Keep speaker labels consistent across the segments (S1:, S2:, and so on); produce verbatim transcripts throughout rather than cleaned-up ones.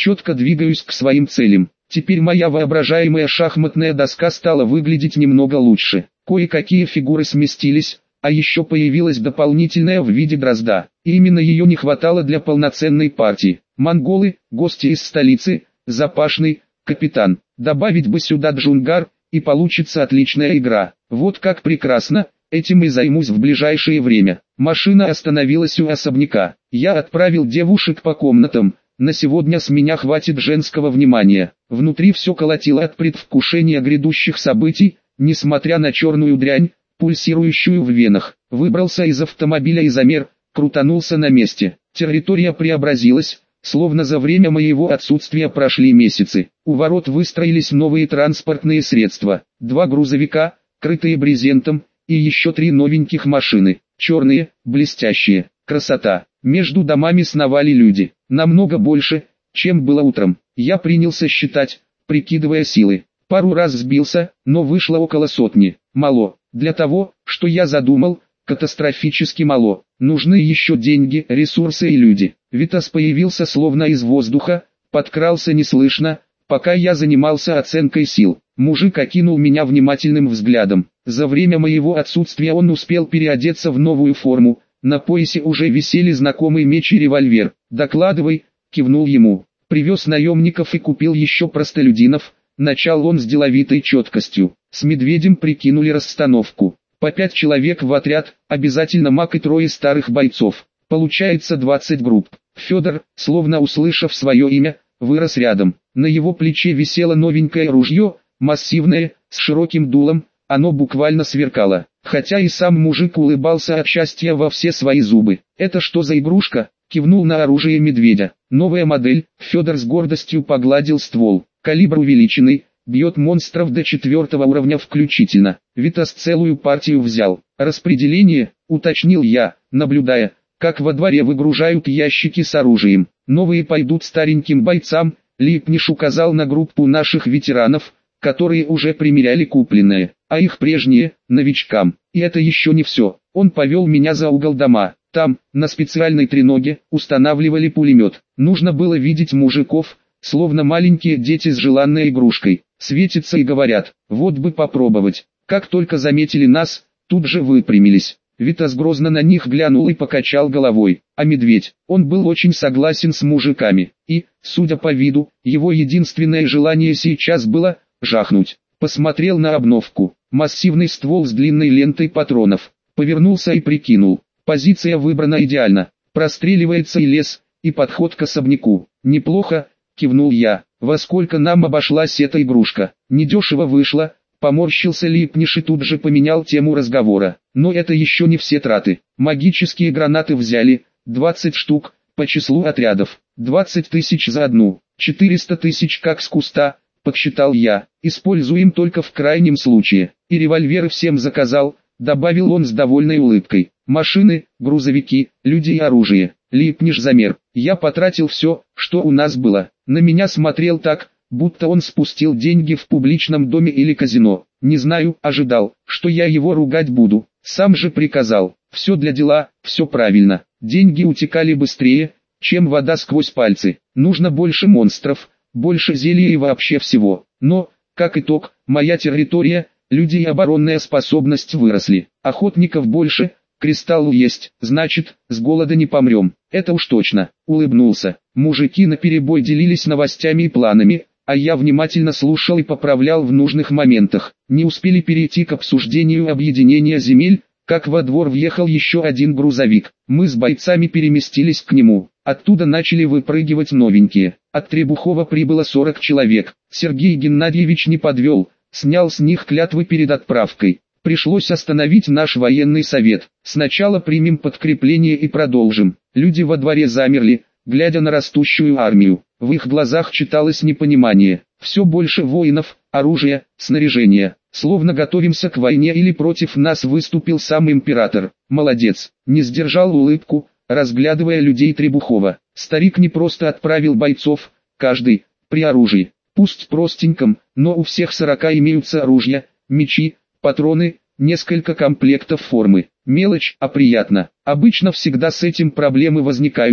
S1: четко двигаюсь к своим целям. Теперь моя воображаемая шахматная доска стала выглядеть немного лучше. Кое-какие фигуры сместились, а еще появилась дополнительная в виде дрозда. И именно ее не хватало для полноценной партии. Монголы, гости из столицы, Запашный, капитан. Добавить бы сюда Джунгар, и получится отличная игра. Вот как прекрасно, этим и займусь в ближайшее время. Машина остановилась у особняка. Я отправил девушек по комнатам. На сегодня с меня хватит женского внимания. Внутри все колотило от предвкушения грядущих событий, несмотря на черную дрянь, пульсирующую в венах. Выбрался из автомобиля и замер, крутанулся на месте. Территория преобразилась, словно за время моего отсутствия прошли месяцы. У ворот выстроились новые транспортные средства. Два грузовика, крытые брезентом, и еще три новеньких машины. Черные, блестящие. Красота. Между домами сновали люди. Намного больше, чем было утром. Я принялся считать, прикидывая силы. Пару раз сбился, но вышло около сотни. Мало. Для того, что я задумал, катастрофически мало. Нужны еще деньги, ресурсы и люди. Витас появился словно из воздуха, подкрался неслышно, пока я занимался оценкой сил. Мужик окинул меня внимательным взглядом. За время моего отсутствия он успел переодеться в новую форму. На поясе уже висели знакомый меч и револьвер. «Докладывай», — кивнул ему. «Привез наемников и купил еще простолюдинов», — начал он с деловитой четкостью. С медведем прикинули расстановку. По пять человек в отряд, обязательно маг и трое старых бойцов. Получается двадцать групп. Федор, словно услышав свое имя, вырос рядом. На его плече висело новенькое ружье, массивное, с широким дулом, оно буквально сверкало. Хотя и сам мужик улыбался от счастья во все свои зубы. «Это что за игрушка?» — кивнул на оружие медведя. «Новая модель», — Федор с гордостью погладил ствол. «Калибр увеличенный, бьет монстров до четвертого уровня включительно. Витас целую партию взял. Распределение», — уточнил я, наблюдая, как во дворе выгружают ящики с оружием. «Новые пойдут стареньким бойцам», — Липниш указал на группу наших ветеранов, которые уже примеряли купленное, а их прежние – новичкам. И это еще не все. Он повел меня за угол дома. Там, на специальной треноге, устанавливали пулемет. Нужно было видеть мужиков, словно маленькие дети с желанной игрушкой. Светятся и говорят, вот бы попробовать. Как только заметили нас, тут же выпрямились. Витас грозно на них глянул и покачал головой. А медведь, он был очень согласен с мужиками. И, судя по виду, его единственное желание сейчас было – жахнуть. Посмотрел на обновку. Массивный ствол с длинной лентой патронов. Повернулся и прикинул. Позиция выбрана идеально. Простреливается и лес, и подход к особняку. Неплохо, кивнул я. Во сколько нам обошлась эта игрушка? Недешево вышло. Поморщился Липниш и тут же поменял тему разговора. Но это еще не все траты. Магические гранаты взяли. двадцать штук, по числу отрядов. двадцать тысяч за одну. четыреста тысяч как с куста. Подсчитал я, используем только в крайнем случае. И револьверы всем заказал, добавил он с довольной улыбкой. Машины, грузовики, люди и оружие. Липниш замер. Я потратил все, что у нас было. На меня смотрел так, будто он спустил деньги в публичном доме или казино. Не знаю, ожидал, что я его ругать буду. Сам же приказал. Все для дела, все правильно. Деньги утекали быстрее, чем вода сквозь пальцы. Нужно больше монстров. Больше зелья и вообще всего. Но, как итог, моя территория, люди и оборонная способность выросли. Охотников больше, кристалл есть, значит, с голода не помрем. Это уж точно. Улыбнулся. Мужики наперебой делились новостями и планами, а я внимательно слушал и поправлял в нужных моментах. Не успели перейти к обсуждению объединения земель, как во двор въехал еще один грузовик. Мы с бойцами переместились к нему. Оттуда начали выпрыгивать новенькие. От Требухова прибыло сорок человек. Сергей Геннадьевич не подвел, снял с них клятвы перед отправкой. Пришлось остановить наш военный совет. Сначала примем подкрепление и продолжим. Люди во дворе замерли, глядя на растущую армию. В их глазах читалось непонимание. Все больше воинов, оружия, снаряжения. Словно готовимся к войне или против нас выступил сам император. Молодец. Не сдержал улыбку, разглядывая людей Требухова. Старик не просто отправил бойцов, каждый, при оружии. Пусть простеньком, но у всех сорока имеются оружия, мечи, патроны, несколько комплектов формы. Мелочь, а приятно. Обычно всегда с этим проблемы возникают,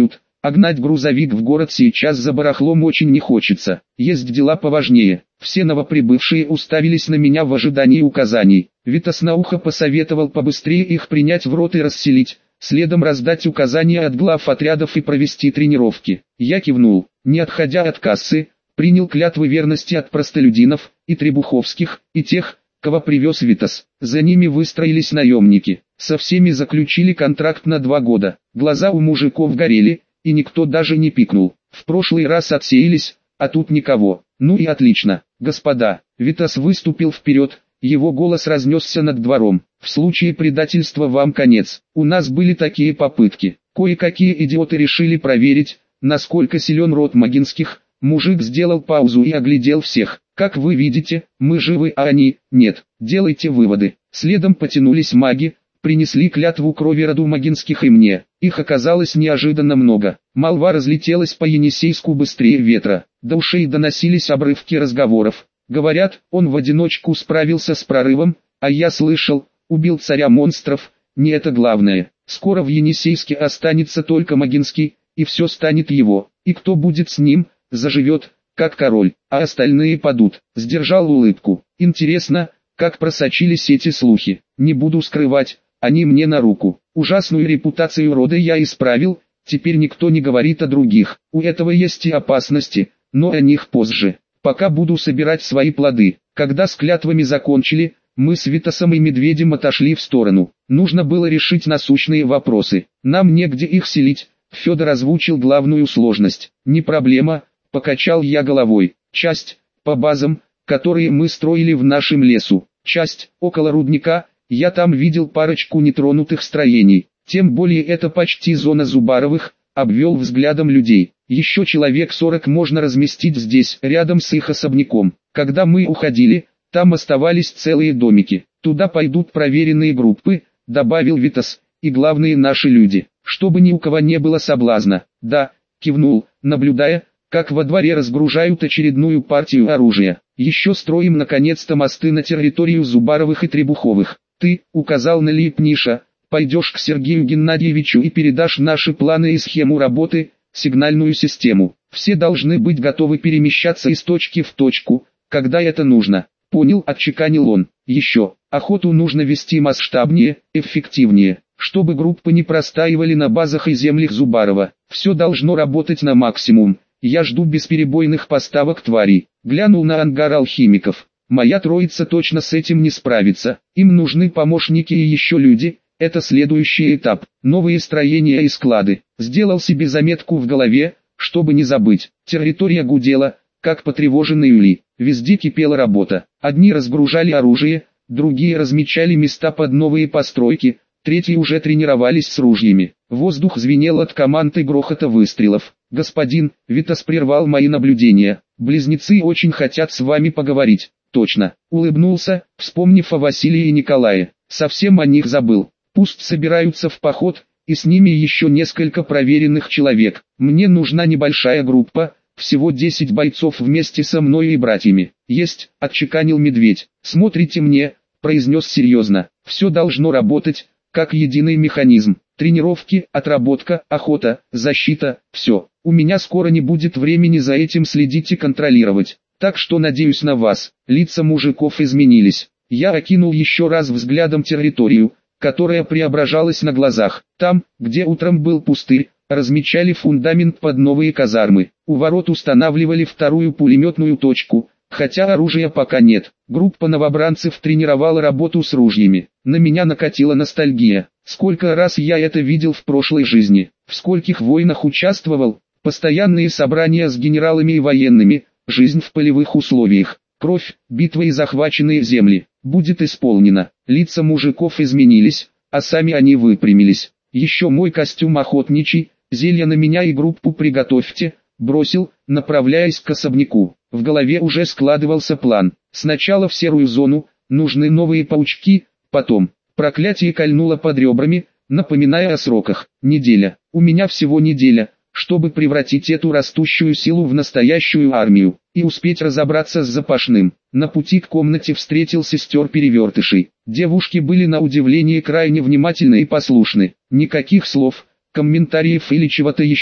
S1: А гнать грузовик в город сейчас за барахлом очень не хочется. Есть дела поважнее. Все новоприбывшие уставились на меня в ожидании указаний. Витас на ухо посоветовал побыстрее их принять в рот и расселить, следом раздать указания от глав отрядов и провести тренировки. Я кивнул, не отходя от кассы, принял клятвы верности от простолюдинов, и требуховских, и тех, кого привез Витас. За ними выстроились наемники. Со всеми заключили контракт на два года. Глаза у мужиков горели, и никто даже не пикнул. В прошлый раз отсеялись, а тут никого. Ну и отлично. Господа, Витас выступил вперед, его голос разнесся над двором. В случае предательства вам конец. У нас были такие попытки. Кое-какие идиоты решили проверить, насколько силен род Магинских. Мужик сделал паузу и оглядел всех. Как вы видите, мы живы, а они – нет. Делайте выводы. Следом потянулись маги, принесли клятву крови роду Магинских и мне. Их оказалось неожиданно много. Молва разлетелась по Енисейску быстрее ветра. До ушей доносились обрывки разговоров. Говорят, он в одиночку справился с прорывом, а я слышал, убил царя монстров. Не это главное. Скоро в Енисейске останется только Магинский, и все станет его. И кто будет с ним, заживет, как король, а остальные падут. Сдержал улыбку. Интересно, как просочились эти слухи. Не буду скрывать, они мне на руку. Ужасную репутацию рода я исправил, теперь никто не говорит о других. У этого есть и опасности, но о них позже. Пока буду собирать свои плоды. Когда с клятвами закончили, мы с Витасом и Медведем отошли в сторону. Нужно было решить насущные вопросы. Нам негде их селить. Федор озвучил главную сложность. Не проблема, покачал я головой. Часть, по базам, которые мы строили в нашем лесу. Часть, около рудника, я там видел парочку нетронутых строений. Тем более это почти зона Зубаровых, обвел взглядом людей. Еще человек сорок можно разместить здесь, рядом с их особняком. Когда мы уходили, там оставались целые домики. Туда пойдут проверенные группы, добавил Витас, и главные наши люди. Чтобы ни у кого не было соблазна. Да, кивнул, наблюдая, как во дворе разгружают очередную партию оружия. Еще строим наконец-то мосты на территорию Зубаровых и Требуховых. Ты, указал на Липниша, пойдешь к Сергею Геннадьевичу и передашь наши планы и схему работы, сигнальную систему. Все должны быть готовы перемещаться из точки в точку, когда это нужно. Понял, отчеканил он. Еще, охоту нужно вести масштабнее, эффективнее, чтобы группы не простаивали на базах и землях Зубарова. Все должно работать на максимум. Я жду бесперебойных поставок тварей. Глянул на ангар алхимиков. Моя троица точно с этим не справится. Им нужны помощники и еще люди. Это следующий этап. Новые строения и склады. Сделал себе заметку в голове, чтобы не забыть. Территория гудела, как потревоженный улей. Везде кипела работа. Одни разгружали оружие, другие размечали места под новые постройки, третьи уже тренировались с ружьями. Воздух звенел от команд и грохота выстрелов. «Господин», Витас прервал мои наблюдения, «близнецы очень хотят с вами поговорить». «Точно», улыбнулся, вспомнив о Василии и Николае. «Совсем о них забыл. Пусть собираются в поход, и с ними еще несколько проверенных человек. Мне нужна небольшая группа, всего десять бойцов вместе со мной и братьями». «Есть», отчеканил Медведь. «Смотрите мне», произнес серьезно. «Все должно работать, как единый механизм. Тренировки, отработка, охота, защита, все. У меня скоро не будет времени за этим следить и контролировать. Так что надеюсь на вас». Лица мужиков изменились. Я окинул еще раз взглядом территорию, которая преображалась на глазах. Там, где утром был пустырь, размечали фундамент под новые казармы. У ворот устанавливали вторую пулеметную точку, хотя оружия пока нет. Группа новобранцев тренировала работу с ружьями. На меня накатила ностальгия. Сколько раз я это видел в прошлой жизни, в скольких войнах участвовал, постоянные собрания с генералами и военными, жизнь в полевых условиях, кровь, битвы и захваченные земли. Будет исполнено. Лица мужиков изменились, а сами они выпрямились. Еще мой костюм охотничий, зелья на меня и группу приготовьте, бросил, направляясь к особняку. В голове уже складывался план. Сначала в серую зону, нужны новые паучки, потом. Проклятие кольнуло под ребрами, напоминая о сроках. Неделя. У меня всего неделя, чтобы превратить эту растущую силу в настоящую армию, и успеть разобраться с запашным. На пути к комнате встретил сестер-перевертышей. Девушки были на удивление крайне внимательны и послушны. Никаких слов, комментариев или чего-то еще.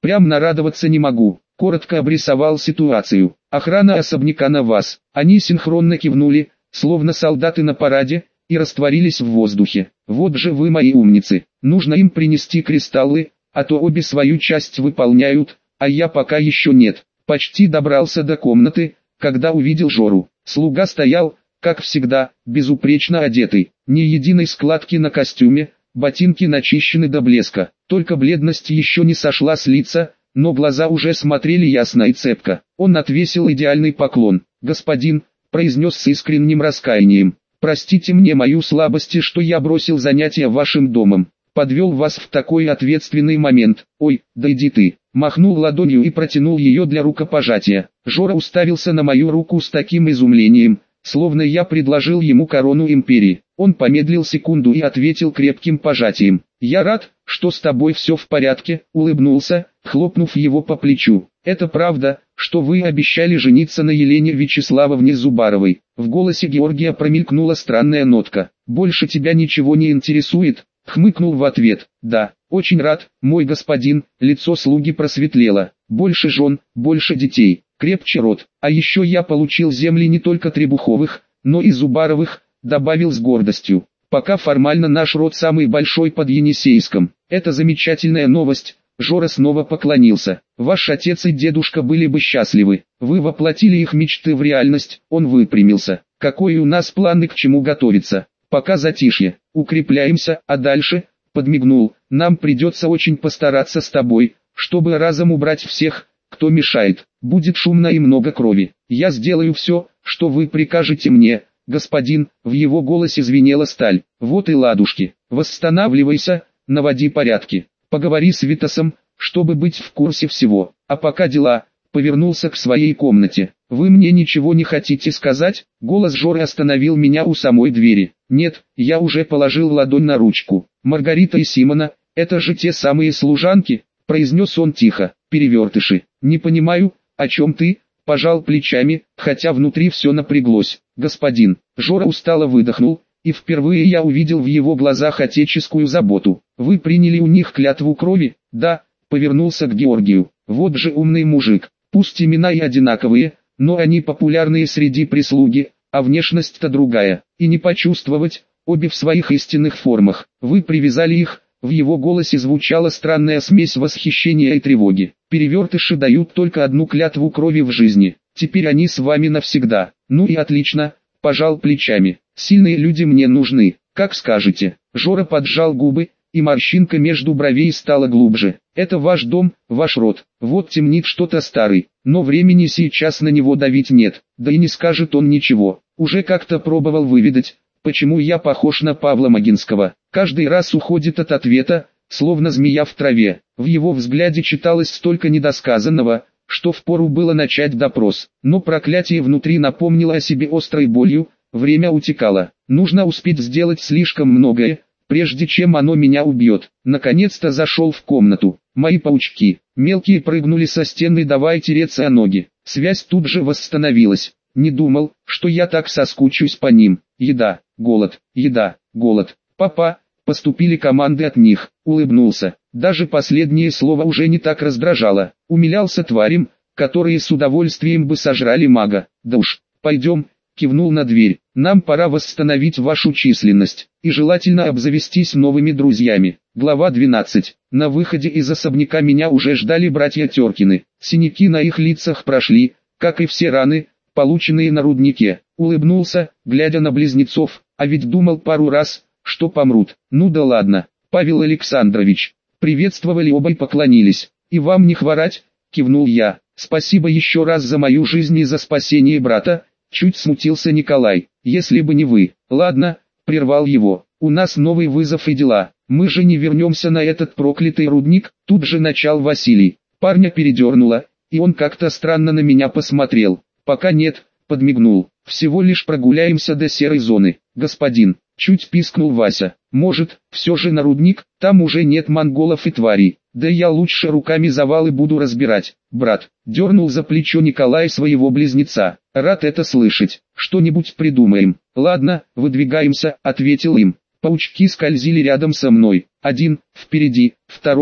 S1: Прям нарадоваться не могу. Коротко обрисовал ситуацию. Охрана особняка на вас. Они синхронно кивнули, словно солдаты на параде, и растворились в воздухе. Вот же вы мои умницы. Нужно им принести кристаллы, а то обе свою часть выполняют, а я пока еще нет. Почти добрался до комнаты, когда увидел Жору. Слуга стоял, как всегда, безупречно одетый. Ни единой складки на костюме, ботинки начищены до блеска. Только бледность еще не сошла с лица, но глаза уже смотрели ясно и цепко. Он отвесил идеальный поклон. «Господин», — произнес с искренним раскаянием, — «простите мне мою слабость, что я бросил занятия вашим домом. Подвел вас в такой ответственный момент. Ой, да иди ты». Махнул ладонью и протянул ее для рукопожатия. Жора уставился на мою руку с таким изумлением, словно я предложил ему корону империи. Он помедлил секунду и ответил крепким пожатием. «Я рад, что с тобой все в порядке», — улыбнулся, хлопнув его по плечу. «Это правда, что вы обещали жениться на Елене Вячеславовне Зубаровой». В голосе Георгия промелькнула странная нотка. «Больше тебя ничего не интересует?» — хмыкнул в ответ. «Да, очень рад, мой господин». Лицо слуги просветлело. «Больше жен, больше детей, крепче род. А еще я получил земли не только Требуховых, но и Зубаровых», — добавил с гордостью. «Пока формально наш род самый большой под Енисейском. Это замечательная новость». Жора снова поклонился. «Ваш отец и дедушка были бы счастливы. Вы воплотили их мечты в реальность». Он выпрямился. «Какой у нас план и к чему готовиться? Пока затишье. Укрепляемся, а дальше?» Подмигнул. «Нам придется очень постараться с тобой, чтобы разом убрать всех, кто мешает. Будет шумно и много крови. Я сделаю все, что вы прикажете мне, господин». В его голосе звенела сталь. «Вот и ладушки. Восстанавливайся, наводи порядки. Поговори с Витасом, чтобы быть в курсе всего. А пока дела». Повернулся к своей комнате. «Вы мне ничего не хотите сказать?» Голос Жоры остановил меня у самой двери. «Нет, я уже положил ладонь на ручку. Маргарита и Симона, это же те самые служанки?» Произнес он тихо. «Перевертыши. Не понимаю, о чем ты?» Пожал плечами, хотя внутри все напряглось. «Господин». Жора устало выдохнул, и впервые я увидел в его глазах отеческую заботу. «Вы приняли у них клятву крови?» «Да», повернулся к Георгию. «Вот же умный мужик. Пусть имена и одинаковые, но они популярные среди прислуги, а внешность-то другая. И не почувствовать, обе в своих истинных формах. Вы привязали их». В его голосе звучала странная смесь восхищения и тревоги. «Перевертыши дают только одну клятву крови в жизни. Теперь они с вами навсегда». «Ну и отлично», пожал плечами. «Сильные люди мне нужны, как скажете». Жора поджал губы, и морщинка между бровей стала глубже. «Это ваш дом, ваш род. Вот темнит что-то старый, но времени сейчас на него давить нет. Да и не скажет он ничего. Уже как-то пробовал выведать, почему я похож на Павла Могинского. Каждый раз уходит от ответа, словно змея в траве. В его взгляде читалось столько недосказанного, что впору было начать допрос. Но проклятие внутри напомнило о себе острой болью. Время утекало. Нужно успеть сделать слишком многое, прежде чем оно меня убьет. Наконец-то зашел в комнату. Мои паучки, мелкие, прыгнули со стены, давай тереться о ноги. Связь тут же восстановилась. Не думал, что я так соскучусь по ним. Еда, голод, еда, голод. Папа, поступили команды от них. Улыбнулся. Даже последнее слово уже не так раздражало. Умилялся тварям, которые с удовольствием бы сожрали мага. Да уж, пойдем. Кивнул на дверь. «Нам пора восстановить вашу численность, и желательно обзавестись новыми друзьями». Глава двенадцать. На выходе из особняка меня уже ждали братья Теркины. Синяки на их лицах прошли, как и все раны, полученные на руднике. Улыбнулся, глядя на близнецов, а ведь думал пару раз, что помрут. «Ну да ладно, Павел Александрович». Приветствовали оба и поклонились. «И вам не хворать», кивнул я. «Спасибо еще раз за мою жизнь и за спасение брата». Чуть смутился Николай. «Если бы не вы». «Ладно», прервал его. «У нас новый вызов и дела. Мы же не вернемся на этот проклятый рудник». Тут же начал Василий. Парня передернуло, и он как-то странно на меня посмотрел. «Пока нет», подмигнул. «Всего лишь прогуляемся до серой зоны». «Господин», чуть пискнул Вася. «Может, все же на рудник? Там уже нет монголов и тварей. Да я лучше руками завалы буду разбирать». «Брат», дернул за плечо Николай своего близнеца. «Рад это слышать. Что-нибудь придумаем». «Ладно, выдвигаемся», ответил им. Паучки скользили рядом со мной. Один, впереди, второй,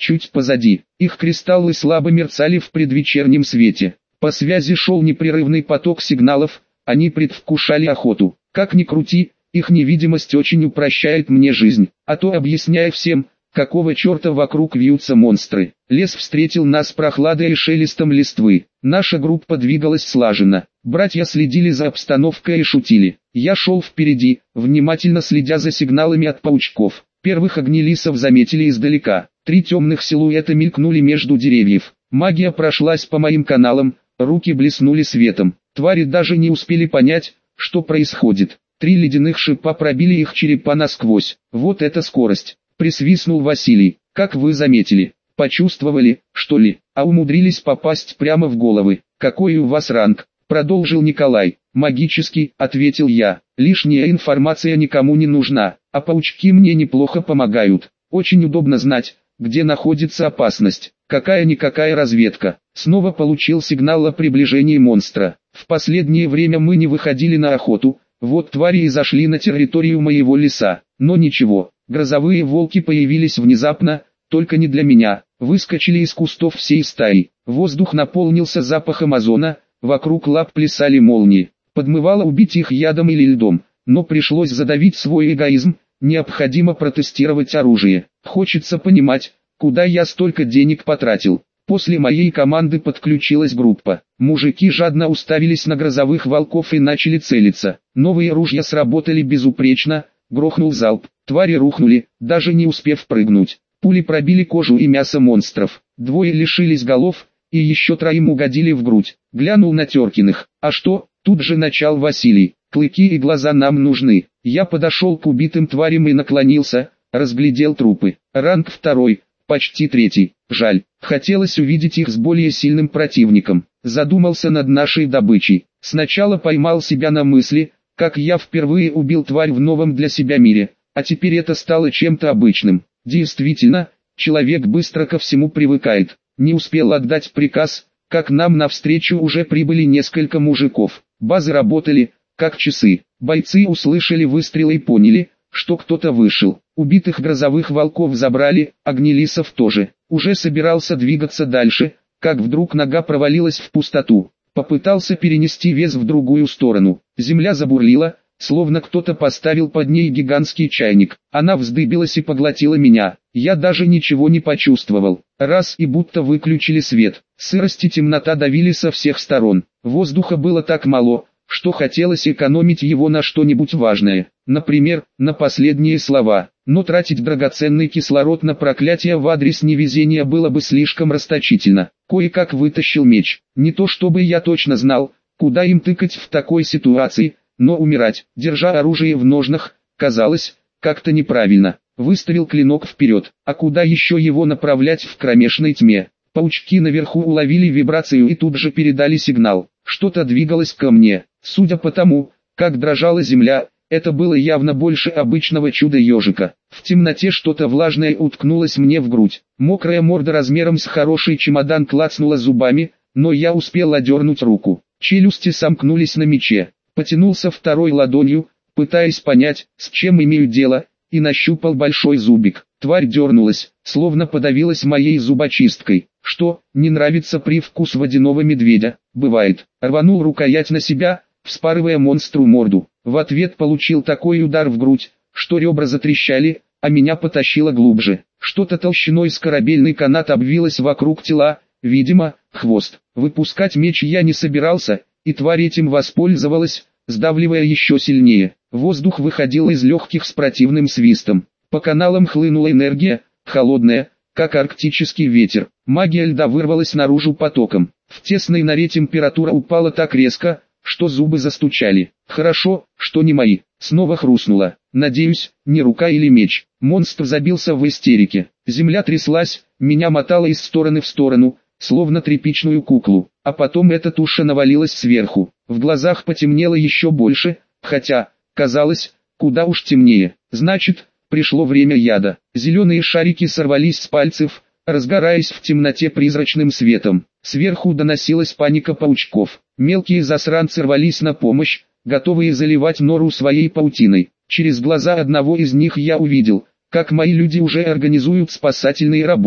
S1: чуть позади. Их кристаллы слабо мерцали в предвечернем свете. По связи шел непрерывный поток сигналов, они предвкушали охоту. Как ни крути, их невидимость очень упрощает мне жизнь, а то объясняя всем, какого черта вокруг вьются монстры. Лес встретил нас прохладой и шелестом листвы. Наша группа двигалась слаженно. Братья следили за обстановкой и шутили. Я шел впереди, внимательно следя за сигналами от паучков. Первых огнелисов заметили издалека. Три темных силуэта мелькнули между деревьев. Магия прошлась по моим каналам, руки блеснули светом. Твари даже не успели понять, что происходит. Три ледяных шипа пробили их черепа насквозь. Вот это скорость! Присвистнул Василий. Как вы заметили? Почувствовали, что ли? А умудрились попасть прямо в головы. Какой у вас ранг? Продолжил Николай. Магический, ответил я. Лишняя информация никому не нужна, а паучки мне неплохо помогают. Очень удобно знать, где находится опасность. Какая-никакая разведка. Снова получил сигнал о приближении монстра. В последнее время мы не выходили на охоту, вот твари и зашли на территорию моего леса. Но ничего, грозовые волки появились внезапно, только не для меня. Выскочили из кустов всей стаи. Воздух наполнился запахом озона, вокруг лап плясали молнии. Подмывало убить их ядом или льдом, но пришлось задавить свой эгоизм. Необходимо протестировать оружие. Хочется понимать, куда я столько денег потратил. После моей команды подключилась группа. Мужики жадно уставились на грозовых волков и начали целиться. Новые ружья сработали безупречно, грохнул залп. Твари рухнули, даже не успев прыгнуть. Пули пробили кожу и мясо монстров. Двое лишились голов, и еще троим угодили в грудь. Глянул на Теркиных. А что? Тут же начал Василий. Клыки и глаза нам нужны. Я подошел к убитым тварям и наклонился, разглядел трупы. Ранг второй, почти третий. Жаль, хотелось увидеть их с более сильным противником. Задумался над нашей добычей. Сначала поймал себя на мысли, как я впервые убил тварь в новом для себя мире, а теперь это стало чем-то обычным. Действительно, человек быстро ко всему привыкает. Не успел отдать приказ, как нам навстречу уже прибыли несколько мужиков. Базы работали, как часы. Бойцы услышали выстрелы и поняли, что кто-то вышел. Убитых грозовых волков забрали, огнелисов тоже. Уже собирался двигаться дальше, как вдруг нога провалилась в пустоту. Попытался перенести вес в другую сторону. Земля забурлила, словно кто-то поставил под ней гигантский чайник. Она вздыбилась и поглотила меня. Я даже ничего не почувствовал. Раз и будто выключили свет. Сырость и темнота давили со всех сторон. Воздуха было так мало, что хотелось экономить его на что-нибудь важное. Например, на последние слова. Но тратить драгоценный кислород на проклятие в адрес невезения было бы слишком расточительно. Кое-как вытащил меч. Не то чтобы я точно знал, куда им тыкать в такой ситуации, но умирать, держа оружие в ножнах, казалось, как-то неправильно. Выставил клинок вперед, а куда еще его направлять в кромешной тьме? Паучки наверху уловили вибрацию и тут же передали сигнал. Что-то двигалось ко мне. Судя по тому, как дрожала земля, это было явно больше обычного чудо-ежика. В темноте что-то влажное уткнулось мне в грудь. Мокрая морда размером с хороший чемодан клацнула зубами, но я успел одернуть руку. Челюсти сомкнулись на мече. Потянулся второй ладонью, пытаясь понять, с чем имею дело, и нащупал большой зубик. Тварь дернулась, словно подавилась моей зубочисткой. Что, не нравится привкус водяного медведя? Бывает. Рванул рукоять на себя, вспарывая монстру морду. В ответ получил такой удар в грудь, что ребра затрещали, а меня потащило глубже. Что-то толщиной с корабельный канат обвилось вокруг тела, видимо, хвост. Выпускать меч я не собирался, и тварь этим воспользовалась, сдавливая еще сильнее. Воздух выходил из легких с противным свистом. По каналам хлынула энергия, холодная, как арктический ветер. Магия льда вырвалась наружу потоком. В тесной норе температура упала так резко, что зубы застучали. Хорошо, что не мои. Снова хрустнуло. Надеюсь, не рука или меч. Монстр забился в истерике. Земля тряслась, меня мотало из стороны в сторону, словно тряпичную куклу. А потом эта туша навалилась сверху. В глазах потемнело еще больше, хотя, казалось, куда уж темнее. Значит, пришло время яда. Зеленые шарики сорвались с пальцев, разгораясь в темноте призрачным светом. Сверху доносилась паника паучков. Мелкие засранцы рвались на помощь, готовые заливать нору своей паутиной. Через глаза одного из них я увидел, как мои люди уже организуют спасательные работы.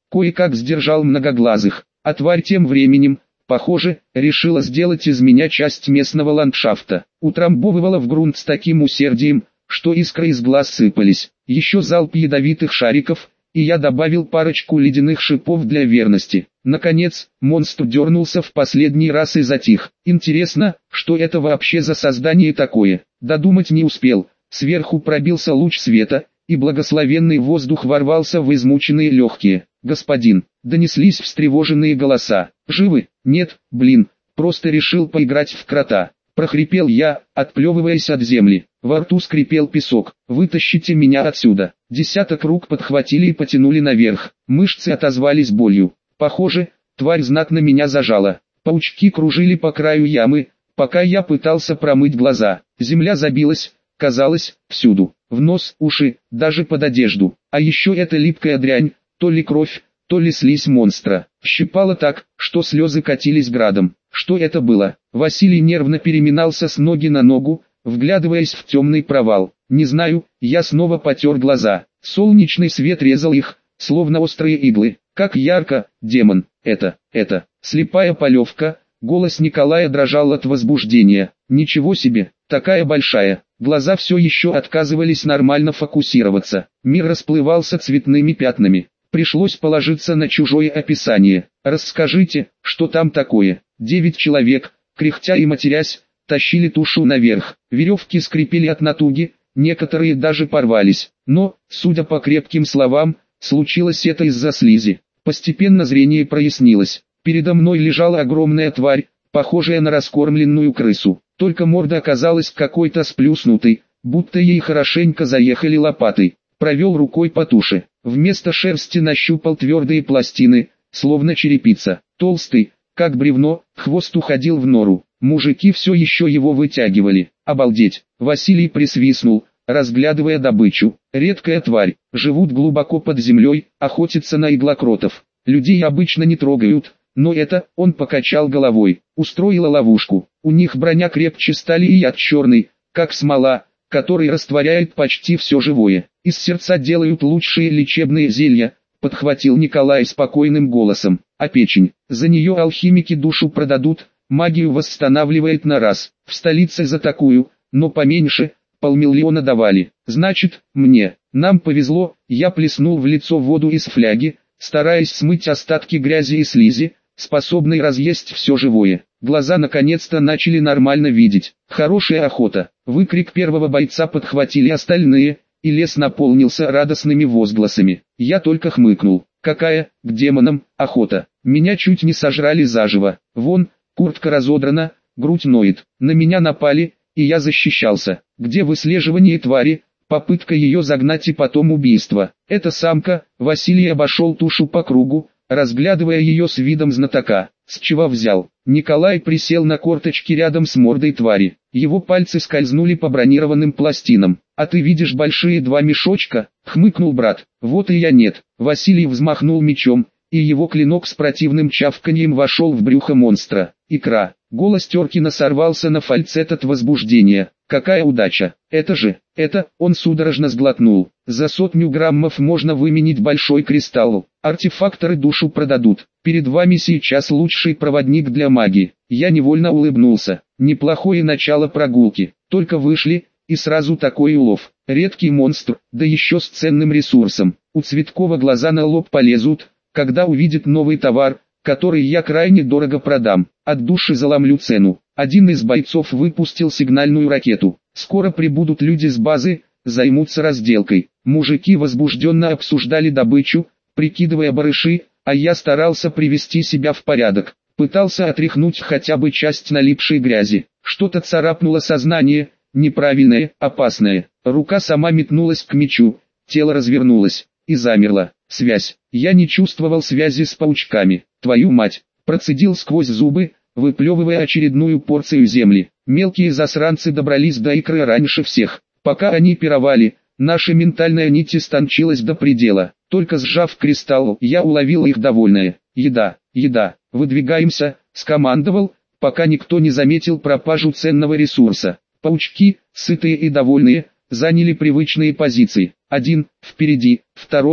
S1: кое-как сдержал многоглазых, а тварь тем временем, похоже, решила сделать из меня часть местного ландшафта. Утрамбовывала в грунт с таким усердием, что искры из глаз сыпались. Еще залп ядовитых шариков, и я добавил парочку ледяных шипов для верности. Наконец, монстр дернулся в последний раз и затих. Интересно, что это вообще за создание такое? Додумать не успел. Сверху пробился луч света, и благословенный воздух ворвался в измученные легкие. «Господин!» — донеслись встревоженные голоса. «Живы? Нет, блин, просто решил поиграть в крота!» — прохрипел я, отплевываясь от земли. Во рту скрипел песок. «Вытащите меня отсюда!» Десяток рук подхватили и потянули наверх. Мышцы отозвались болью. Похоже, тварь знатно меня зажала. Паучки кружили по краю ямы, пока я пытался промыть глаза. Земля забилась, казалось, всюду. В нос, уши, даже под одежду. А еще эта липкая дрянь, то ли кровь, то ли слизь монстра. Щипало так, что слезы катились градом. Что это было? Василий нервно переминался с ноги на ногу, вглядываясь в темный провал. Не знаю, я снова потер глаза. Солнечный свет резал их, словно острые иглы. Как ярко, демон, это, это, слепая полевка. Голос Николая дрожал от возбуждения. Ничего себе, такая большая. Глаза все еще отказывались нормально фокусироваться. Мир расплывался цветными пятнами. Пришлось положиться на чужое описание. Расскажите, что там такое? Девять человек, кряхтя и матерясь, тащили тушу наверх. Веревки скрипели от натуги, некоторые даже порвались. Но, судя по крепким словам, случилось это из-за слизи. Постепенно зрение прояснилось. Передо мной лежала огромная тварь, похожая на раскормленную крысу. Только морда оказалась какой-то сплюснутой, будто ей хорошенько заехали лопатой. Провел рукой по туше. Вместо шерсти нащупал твердые пластины, словно черепица. Толстый, как бревно, хвост уходил в нору. Мужики все еще его вытягивали. Обалдеть! Василий присвистнул, разглядывая добычу. Редкая тварь, живут глубоко под землей, охотятся на иглокротов. Людей обычно не трогают, но это, он покачал головой, устроила ловушку. У них броня крепче стали и яд черный, как смола, который растворяет почти все живое. Из сердца делают лучшие лечебные зелья, подхватил Николай спокойным голосом. А печень, за нее алхимики душу продадут, магию восстанавливает на раз. В столице за такую, но поменьше, полмиллиона давали. Значит, мне, нам повезло, я плеснул в лицо воду из фляги, стараясь смыть остатки грязи и слизи, способной разъесть все живое. Глаза наконец-то начали нормально видеть. Хорошая охота. Выкрик первого бойца подхватили остальные, и лес наполнился радостными возгласами. Я только хмыкнул. Какая, к демонам, охота. Меня чуть не сожрали заживо. Вон, куртка разодрана, грудь ноет. На меня напали, и я защищался. Где выслеживание твари, попытка ее загнать и потом убийство. Эта самка, Василий обошел тушу по кругу, разглядывая ее с видом знатока. С чего взял? Николай присел на корточки рядом с мордой твари. Его пальцы скользнули по бронированным пластинам. «А ты видишь большие два мешочка?» — хмыкнул брат. «Вот и я нет». Василий взмахнул мечом, и его клинок с противным чавканьем вошел в брюхо монстра. Икра. Голос Теркина сорвался на фальцет от возбуждения. «Какая удача! Это же, это!» Он судорожно сглотнул. «За сотню граммов можно выменить большой кристалл. Артефакторы душу продадут. Перед вами сейчас лучший проводник для магии». Я невольно улыбнулся. Неплохое начало прогулки. Только вышли, и сразу такой улов. Редкий монстр, да еще с ценным ресурсом. У Цветкова глаза на лоб полезут, когда увидит новый товар, который я крайне дорого продам. От души заломлю цену. Один из бойцов выпустил сигнальную ракету. Скоро прибудут люди с базы, займутся разделкой. Мужики возбужденно обсуждали добычу, прикидывая барыши, а я старался привести себя в порядок. Пытался отряхнуть хотя бы часть налипшей грязи. Что-то царапнуло сознание, неправильное, опасное. Рука сама метнулась к мечу, тело развернулось и замерло. Связь. Я не чувствовал связи с паучками. Твою мать, процедил сквозь зубы, выплевывая очередную порцию земли. Мелкие засранцы добрались до икры раньше всех. Пока они пировали, наша ментальная нить истончилась до предела. Только сжав кристалл, я уловил их довольное. Еда, еда, выдвигаемся, скомандовал, пока никто не заметил пропажу ценного ресурса. Паучки, сытые и довольные, заняли привычные позиции. Один, впереди, второй,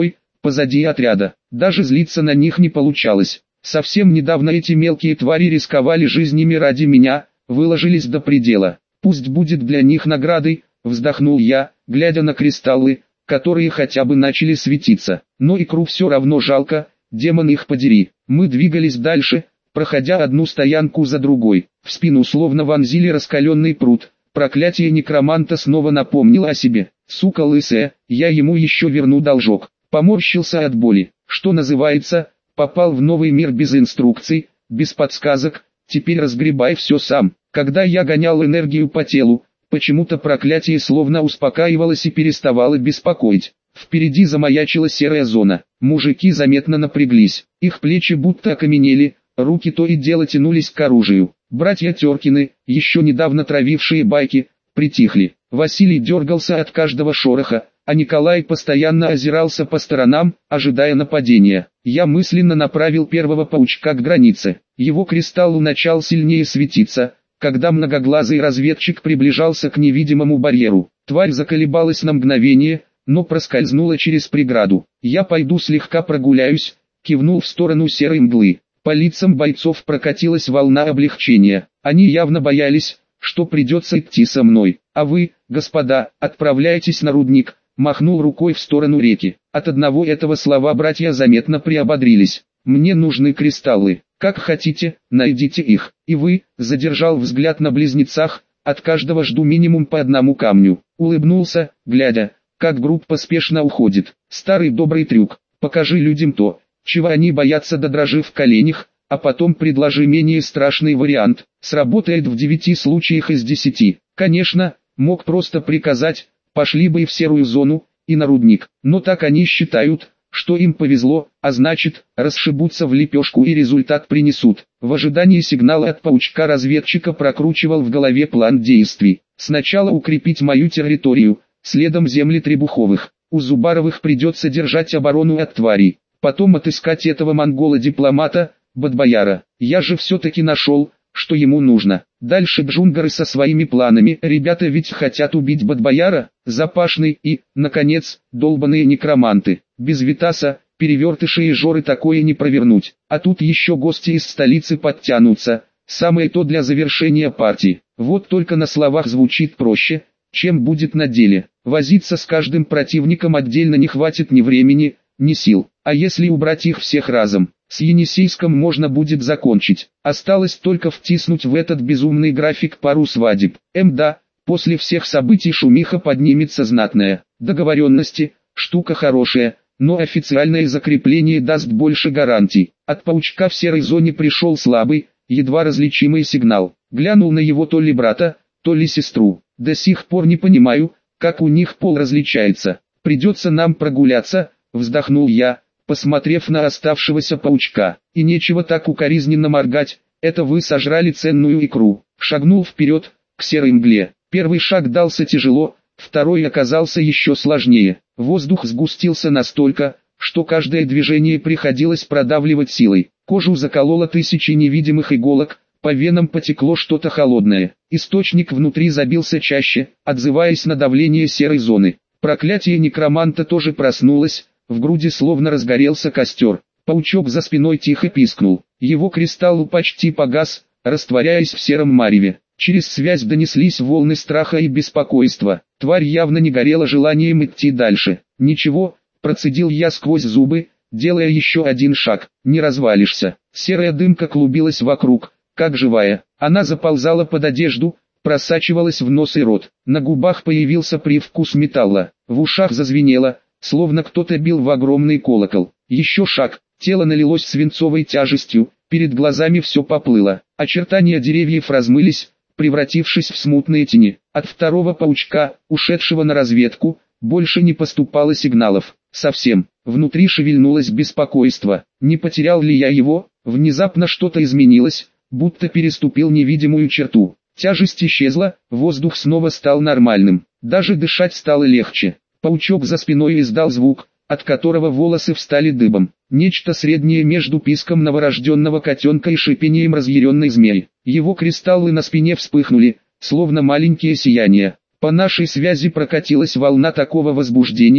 S1: позади отряда. Даже злиться на них не получалось. Совсем недавно эти мелкие твари рисковали жизнями ради меня, выложились до предела. Пусть будет для них наградой, вздохнул я, глядя на кристаллы, которые хотя бы начали светиться. Но икру все равно жалко, демон их подери. Мы двигались дальше, проходя одну стоянку за другой. В спину словно вонзили раскаленный пруд. Проклятие некроманта снова напомнило о себе. Сука лысая, я ему еще верну должок. Поморщился от боли. Что называется, попал в новый мир без инструкций, без подсказок, теперь разгребай все сам. Когда я гонял энергию по телу, почему-то проклятие словно успокаивалось и переставало беспокоить. Впереди замаячила серая зона. Мужики заметно напряглись. Их плечи будто окаменели, руки то и дело тянулись к оружию. Братья Теркины, еще недавно травившие байки, притихли. Василий дергался от каждого шороха, а Николай постоянно озирался по сторонам, ожидая нападения. Я мысленно направил первого паучка к границе. Его кристалл начал сильнее светиться, когда многоглазый разведчик приближался к невидимому барьеру. Тварь заколебалась на мгновение, но проскользнула через преграду. «Я пойду слегка прогуляюсь», кивнул в сторону серой мглы. По лицам бойцов прокатилась волна облегчения. Они явно боялись, что придется идти со мной. «А вы, господа, отправляйтесь на рудник», махнул рукой в сторону реки. От одного этого слова братья заметно приободрились. «Мне нужны кристаллы. Как хотите, найдите их. И вы», задержал взгляд на близнецах, «от каждого жду минимум по одному камню». Улыбнулся, глядя, как группа спешно уходит. Старый добрый трюк. Покажи людям то, чего они боятся до дрожи в коленях, а потом предложи менее страшный вариант. Сработает в девяти случаях из десяти. Конечно, мог просто приказать, пошли бы и в серую зону, и на рудник. Но так они считают, что им повезло, а значит, расшибутся в лепешку и результат принесут. В ожидании сигнала от паучка-разведчика прокручивал в голове план действий. Сначала укрепить мою территорию, следом земли Требуховых. У Зубаровых придется держать оборону от тварей. Потом отыскать этого монгола-дипломата, Бадбояра. Я же все-таки нашел, что ему нужно. Дальше Джунгары со своими планами. Ребята ведь хотят убить Бадбояра, Запашный и, наконец, долбаные некроманты. Без Витаса, перевертыши и Жоры такое не провернуть. А тут еще гости из столицы подтянутся. Самое то для завершения партии. Вот только на словах звучит проще, чем будет на деле. Возиться с каждым противником отдельно не хватит ни времени, ни сил. А если убрать их всех разом, с Енисейском можно будет закончить. Осталось только втиснуть в этот безумный график пару свадеб. Мда, после всех событий шумиха поднимется знатная. Договоренности, штука хорошая, но официальное закрепление даст больше гарантий. От паучка в серой зоне пришел слабый, едва различимый сигнал. Глянул на его то ли брата, то ли сестру. До сих пор не понимаю, как у них пол различается. Придется нам прогуляться, вздохнул я, посмотрев на оставшегося паучка. И нечего так укоризненно моргать, это вы сожрали ценную икру. Шагнул вперед, к серой мгле. Первый шаг дался тяжело, второй оказался еще сложнее. Воздух сгустился настолько, что каждое движение приходилось продавливать силой. Кожу закололо тысячи невидимых иголок, по венам потекло что-то холодное. Источник внутри забился чаще, отзываясь на давление серой зоны. Проклятие некроманта тоже проснулось, в груди словно разгорелся костер. Паучок за спиной тихо пискнул. Его кристалл почти погас, растворяясь в сером мареве. Через связь донеслись волны страха и беспокойства. Тварь явно не горела желанием идти дальше. «Ничего», процедил я сквозь зубы, делая еще один шаг. «Не развалишься». Серая дымка клубилась вокруг, как живая. Она заползала под одежду, просачивалась в нос и рот. На губах появился привкус металла. В ушах зазвенело, словно кто-то бил в огромный колокол. Еще шаг, тело налилось свинцовой тяжестью, перед глазами все поплыло. Очертания деревьев размылись, превратившись в смутные тени. От второго паучка, ушедшего на разведку, больше не поступало сигналов. Совсем. Внутри шевельнулось беспокойство. Не потерял ли я его? Внезапно что-то изменилось, будто переступил невидимую черту. Тяжесть исчезла, воздух снова стал нормальным. Даже дышать стало легче. Паучок за спиной издал звук, от которого волосы встали дыбом. Нечто среднее между писком новорожденного котенка и шипением разъяренной змеи. Его кристаллы на спине вспыхнули, словно маленькие сияния. По нашей связи прокатилась волна такого возбуждения,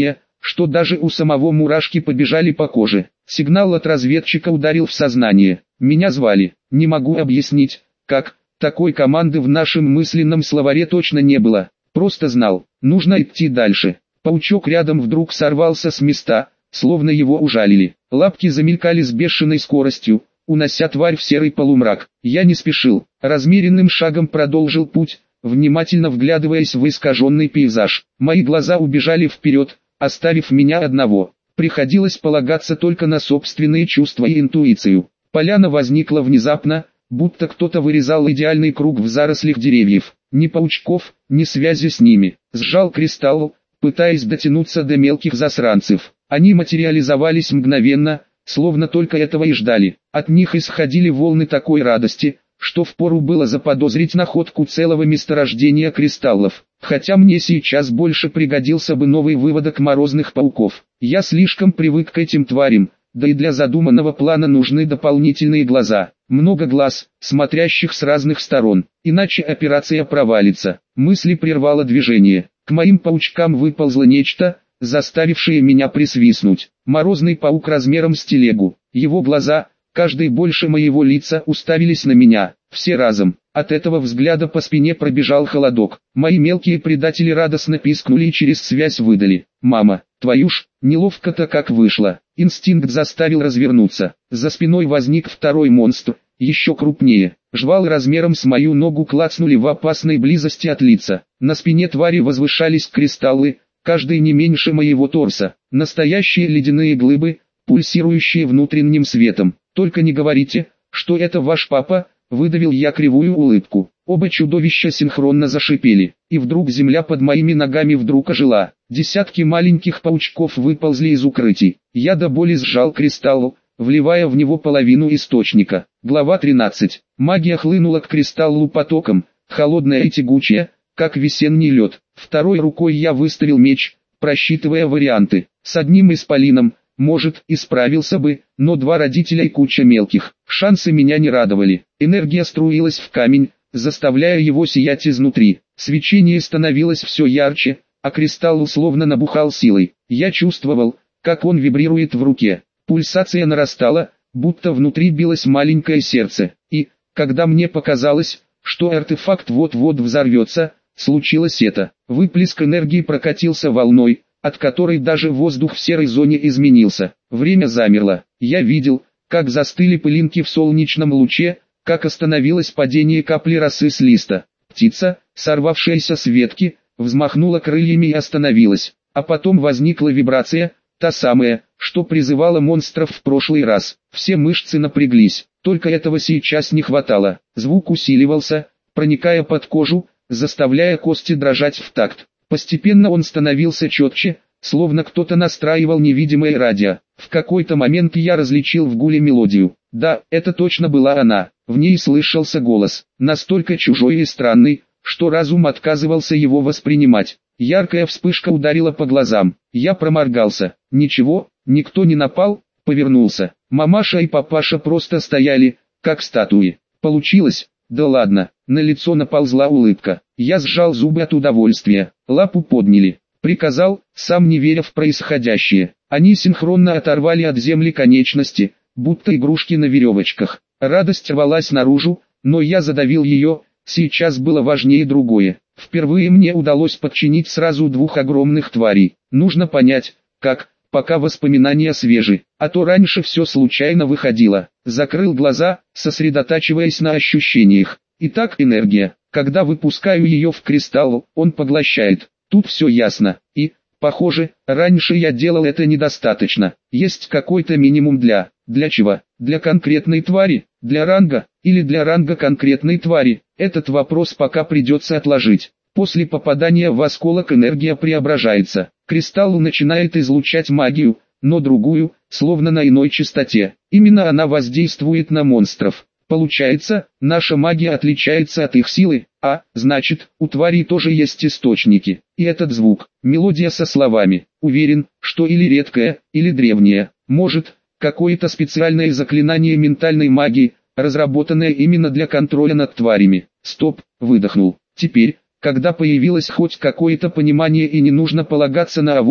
S1: что даже у самого мурашки побежали по коже. Сигнал от разведчика ударил в сознание. Меня звали. Не могу объяснить, как. Такой команды в нашем мысленном словаре точно не было. Просто знал, нужно идти дальше. Паучок рядом вдруг сорвался с места, словно его ужалили. Лапки замелькали с бешеной скоростью, унося тварь в серый полумрак. Я не спешил, размеренным шагом продолжил путь, внимательно вглядываясь в искаженный пейзаж. Мои глаза убежали вперед, оставив меня одного. Приходилось полагаться только на собственные чувства и интуицию. Поляна возникла внезапно, будто кто-то вырезал идеальный круг в зарослях деревьев. Ни паучков, ни связи с ними. Сжал кристалл, пытаясь дотянуться до мелких засранцев. Они материализовались мгновенно, словно только этого и ждали. От них исходили волны такой радости, что впору было заподозрить находку целого месторождения кристаллов. Хотя мне сейчас больше пригодился бы новый выводок морозных пауков. Я слишком привык к этим тварям, да и для задуманного плана нужны дополнительные глаза. Много глаз, смотрящих с разных сторон, иначе операция провалится. Мысли прервало движение. К моим паучкам выползло нечто, заставившее меня присвистнуть. Морозный паук размером с телегу. Его глаза, каждый больше моего лица, уставились на меня, все разом. От этого взгляда по спине пробежал холодок. Мои мелкие предатели радостно пискнули и через связь выдали: «Мама, твою ж, неловко-то как вышло». Инстинкт заставил развернуться. За спиной возник второй монстр, еще крупнее. Жвалы размером с мою ногу клацнули в опасной близости от лица. На спине твари возвышались кристаллы, каждый не меньше моего торса. Настоящие ледяные глыбы, пульсирующие внутренним светом. «Только не говорите, что это ваш папа», — выдавил я кривую улыбку. Оба чудовища синхронно зашипели, и вдруг земля под моими ногами вдруг ожила. Десятки маленьких паучков выползли из укрытий. Я до боли сжал кристалл, вливая в него половину источника. Глава тринадцать. Магия хлынула к кристаллу потоком, холодная и тягучая, как весенний лед. Второй рукой я выставил меч, просчитывая варианты. С одним исполином, может, и справился бы, но два родителя и куча мелких. Шансы меня не радовали. Энергия струилась в камень, заставляя его сиять изнутри. Свечение становилось все ярче, а кристалл условно набухал силой. Я чувствовал, как он вибрирует в руке. Пульсация нарастала, будто внутри билось маленькое сердце. И, когда мне показалось, что артефакт вот-вот взорвется, случилось это. Выплеск энергии прокатился волной, от которой даже воздух в серой зоне изменился. Время замерло. Я видел, как застыли пылинки в солнечном луче, как остановилось падение капли росы с листа. Птица, сорвавшаяся с ветки, взмахнула крыльями и остановилась. А потом возникла вибрация, та самая, что призывала монстров в прошлый раз. Все мышцы напряглись, только этого сейчас не хватало. Звук усиливался, проникая под кожу, заставляя кости дрожать в такт. Постепенно он становился четче, словно кто-то настраивал невидимое радио. В какой-то момент я различил в гуле мелодию. Да, это точно была она. В ней слышался голос, настолько чужой и странный, что разум отказывался его воспринимать. Яркая вспышка ударила по глазам. Я проморгался. Ничего, никто не напал, повернулся. Мамаша и папаша просто стояли, как статуи. Получилось? Да ладно. На лицо наползла улыбка. Я сжал зубы от удовольствия. Лапу подняли. Приказал, сам не веря в происходящее. Они синхронно оторвали от земли конечности, будто игрушки на веревочках. Радость рвалась наружу, но я задавил ее. Сейчас было важнее другое. Впервые мне удалось подчинить сразу двух огромных тварей. Нужно понять, как, пока воспоминания свежи, а то раньше все случайно выходило. Закрыл глаза, сосредотачиваясь на ощущениях. Итак, энергия. Когда выпускаю ее в кристалл, он поглощает. Тут все ясно. И, похоже, раньше я делал это недостаточно. Есть какой-то минимум для... Для чего? Для конкретной твари? Для ранга? Или для ранга конкретной твари? Этот вопрос пока придется отложить. После попадания в осколок энергия преображается. Кристалл начинает излучать магию, но другую, словно на иной частоте. Именно она воздействует на монстров. Получается, наша магия отличается от их силы, а, значит, у тварей тоже есть источники. И этот звук, мелодия со словами, уверен, что или редкая, или древняя, может, какое-то специальное заклинание ментальной магии, разработанное именно для контроля над тварями. Стоп, выдохнул. Теперь, когда появилось хоть какое-то понимание и не нужно полагаться на авось,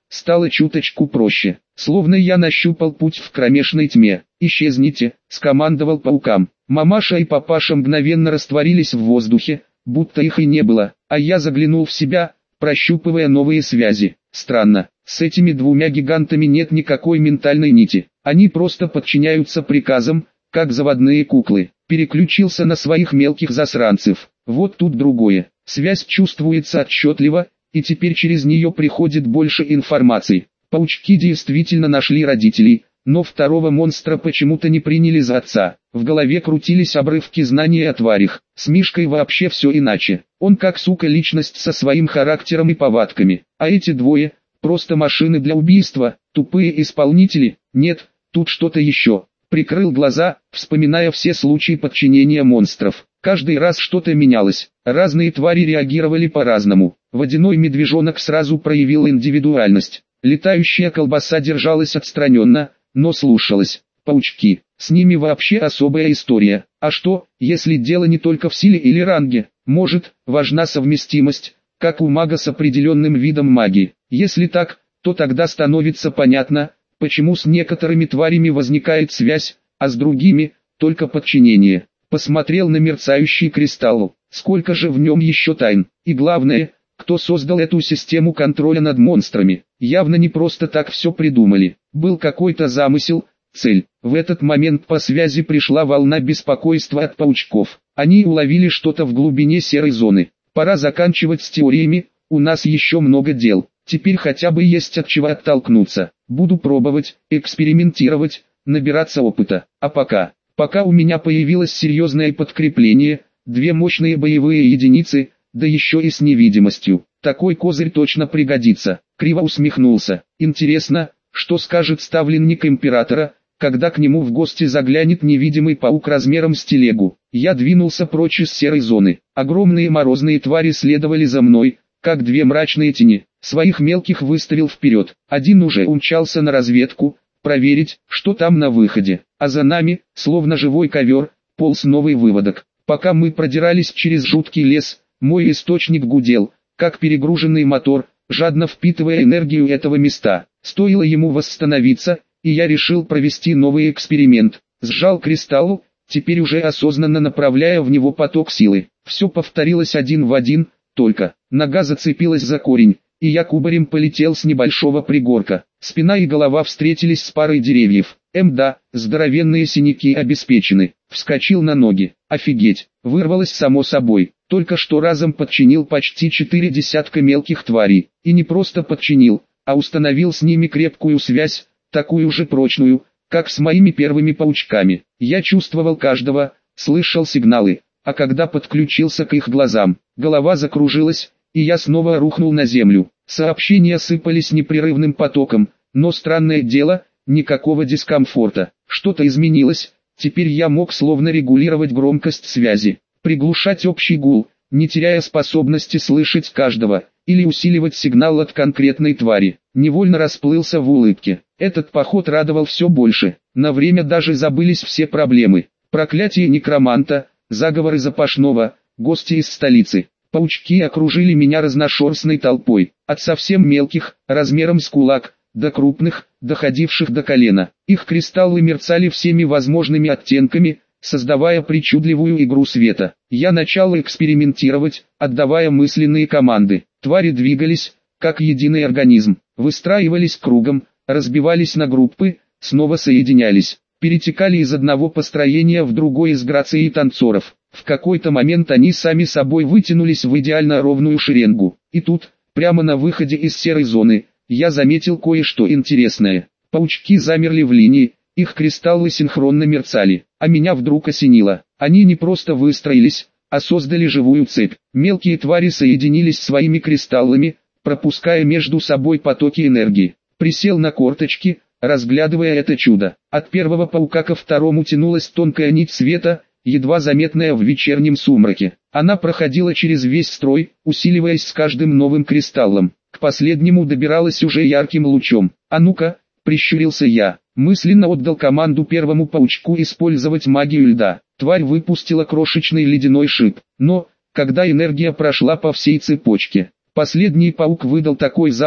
S1: стало чуточку проще. Словно я нащупал путь в кромешной тьме. «Исчезните», — скомандовал паукам. Мамаша и папаша мгновенно растворились в воздухе, будто их и не было, а я заглянул в себя, прощупывая новые связи. Странно, с этими двумя гигантами нет никакой ментальной нити. Они просто подчиняются приказам, как заводные куклы. Переключился на своих мелких засранцев. Вот тут другое. Связь чувствуется отчетливо, и теперь через нее приходит больше информации. Паучки действительно нашли родителей, но второго монстра почему-то не приняли за отца. В голове крутились обрывки знаний о тварях. С Мишкой вообще все иначе. Он как сука личность со своим характером и повадками. А эти двое – просто машины для убийства, тупые исполнители. Нет, тут что-то еще. Прикрыл глаза, вспоминая все случаи подчинения монстров. Каждый раз что-то менялось. Разные твари реагировали по-разному. Водяной медвежонок сразу проявил индивидуальность. Летающая колбаса держалась отстраненно, но слушалась. Паучки, с ними вообще особая история. А что, если дело не только в силе или ранге? Может, важна совместимость, как у мага с определенным видом магии. Если так, то тогда становится понятно, почему с некоторыми тварями возникает связь, а с другими – только подчинение. Посмотрел на мерцающий кристалл. Сколько же в нем еще тайн. И главное, кто создал эту систему контроля над монстрами. Явно не просто так все придумали. Был какой-то замысел, цель. В этот момент по связи пришла волна беспокойства от паучков. Они уловили что-то в глубине серой зоны. Пора заканчивать с теориями, у нас еще много дел. Теперь хотя бы есть от чего оттолкнуться. Буду пробовать, экспериментировать, набираться опыта. А пока, пока у меня появилось серьезное подкрепление, две мощные боевые единицы, да еще и с невидимостью. Такой козырь точно пригодится. Криво усмехнулся. Интересно, что скажет ставленник императора, когда к нему в гости заглянет невидимый паук размером с телегу. Я двинулся прочь из серой зоны. Огромные морозные твари следовали за мной, как две мрачные тени. Своих мелких выставил вперед. Один уже умчался на разведку, проверить, что там на выходе. А за нами, словно живой ковер, полз новый выводок. Пока мы продирались через жуткий лес, мой источник гудел, как перегруженный мотор, жадно впитывая энергию этого места. Стоило ему восстановиться, и я решил провести новый эксперимент. Сжал кристалл, теперь уже осознанно направляя в него поток силы. Все повторилось один в один, только нога зацепилась за корень, и я кубарем полетел с небольшого пригорка. Спина и голова встретились с парой деревьев. Мда, здоровенные синяки обеспечены. Вскочил на ноги. Офигеть, вырвалось само собой. Только что разом подчинил почти четыре десятка мелких тварей. И не просто подчинил, а установил с ними крепкую связь, такую же прочную, как с моими первыми паучками. Я чувствовал каждого, слышал сигналы, а когда подключился к их глазам, голова закружилась, и я снова рухнул на землю. Сообщения сыпались непрерывным потоком, но странное дело, никакого дискомфорта. Что-то изменилось, теперь я мог словно регулировать громкость связи, приглушать общий гул, не теряя способности слышать каждого, или усиливать сигнал от конкретной твари. Невольно расплылся в улыбке. Этот поход радовал все больше. На время даже забылись все проблемы. Проклятие некроманта, заговоры запашного, гости из столицы. Паучки окружили меня разношерстной толпой, от совсем мелких, размером с кулак, до крупных, доходивших до колена. Их кристаллы мерцали всеми возможными оттенками, создавая причудливую игру света. Я начал экспериментировать, отдавая мысленные команды. Твари двигались, как единый организм, выстраивались кругом, разбивались на группы, снова соединялись, перетекали из одного построения в другое с грацией танцоров. В какой-то момент они сами собой вытянулись в идеально ровную шеренгу. И тут, прямо на выходе из серой зоны, я заметил кое-что интересное. Паучки замерли в линии, их кристаллы синхронно мерцали, а меня вдруг осенило. Они не просто выстроились, а создали живую цепь. Мелкие твари соединились своими кристаллами, пропуская между собой потоки энергии. Присел на корточки, разглядывая это чудо. От первого паука ко второму тянулась тонкая нить света, едва заметная в вечернем сумраке. Она проходила через весь строй, усиливаясь с каждым новым кристаллом. К последнему добиралась уже ярким лучом. «А ну-ка!» — прищурился я. Мысленно отдал команду первому паучку использовать магию льда. Тварь выпустила крошечный ледяной шип. Но, когда энергия прошла по всей цепочке, последний паук выдал такой залп,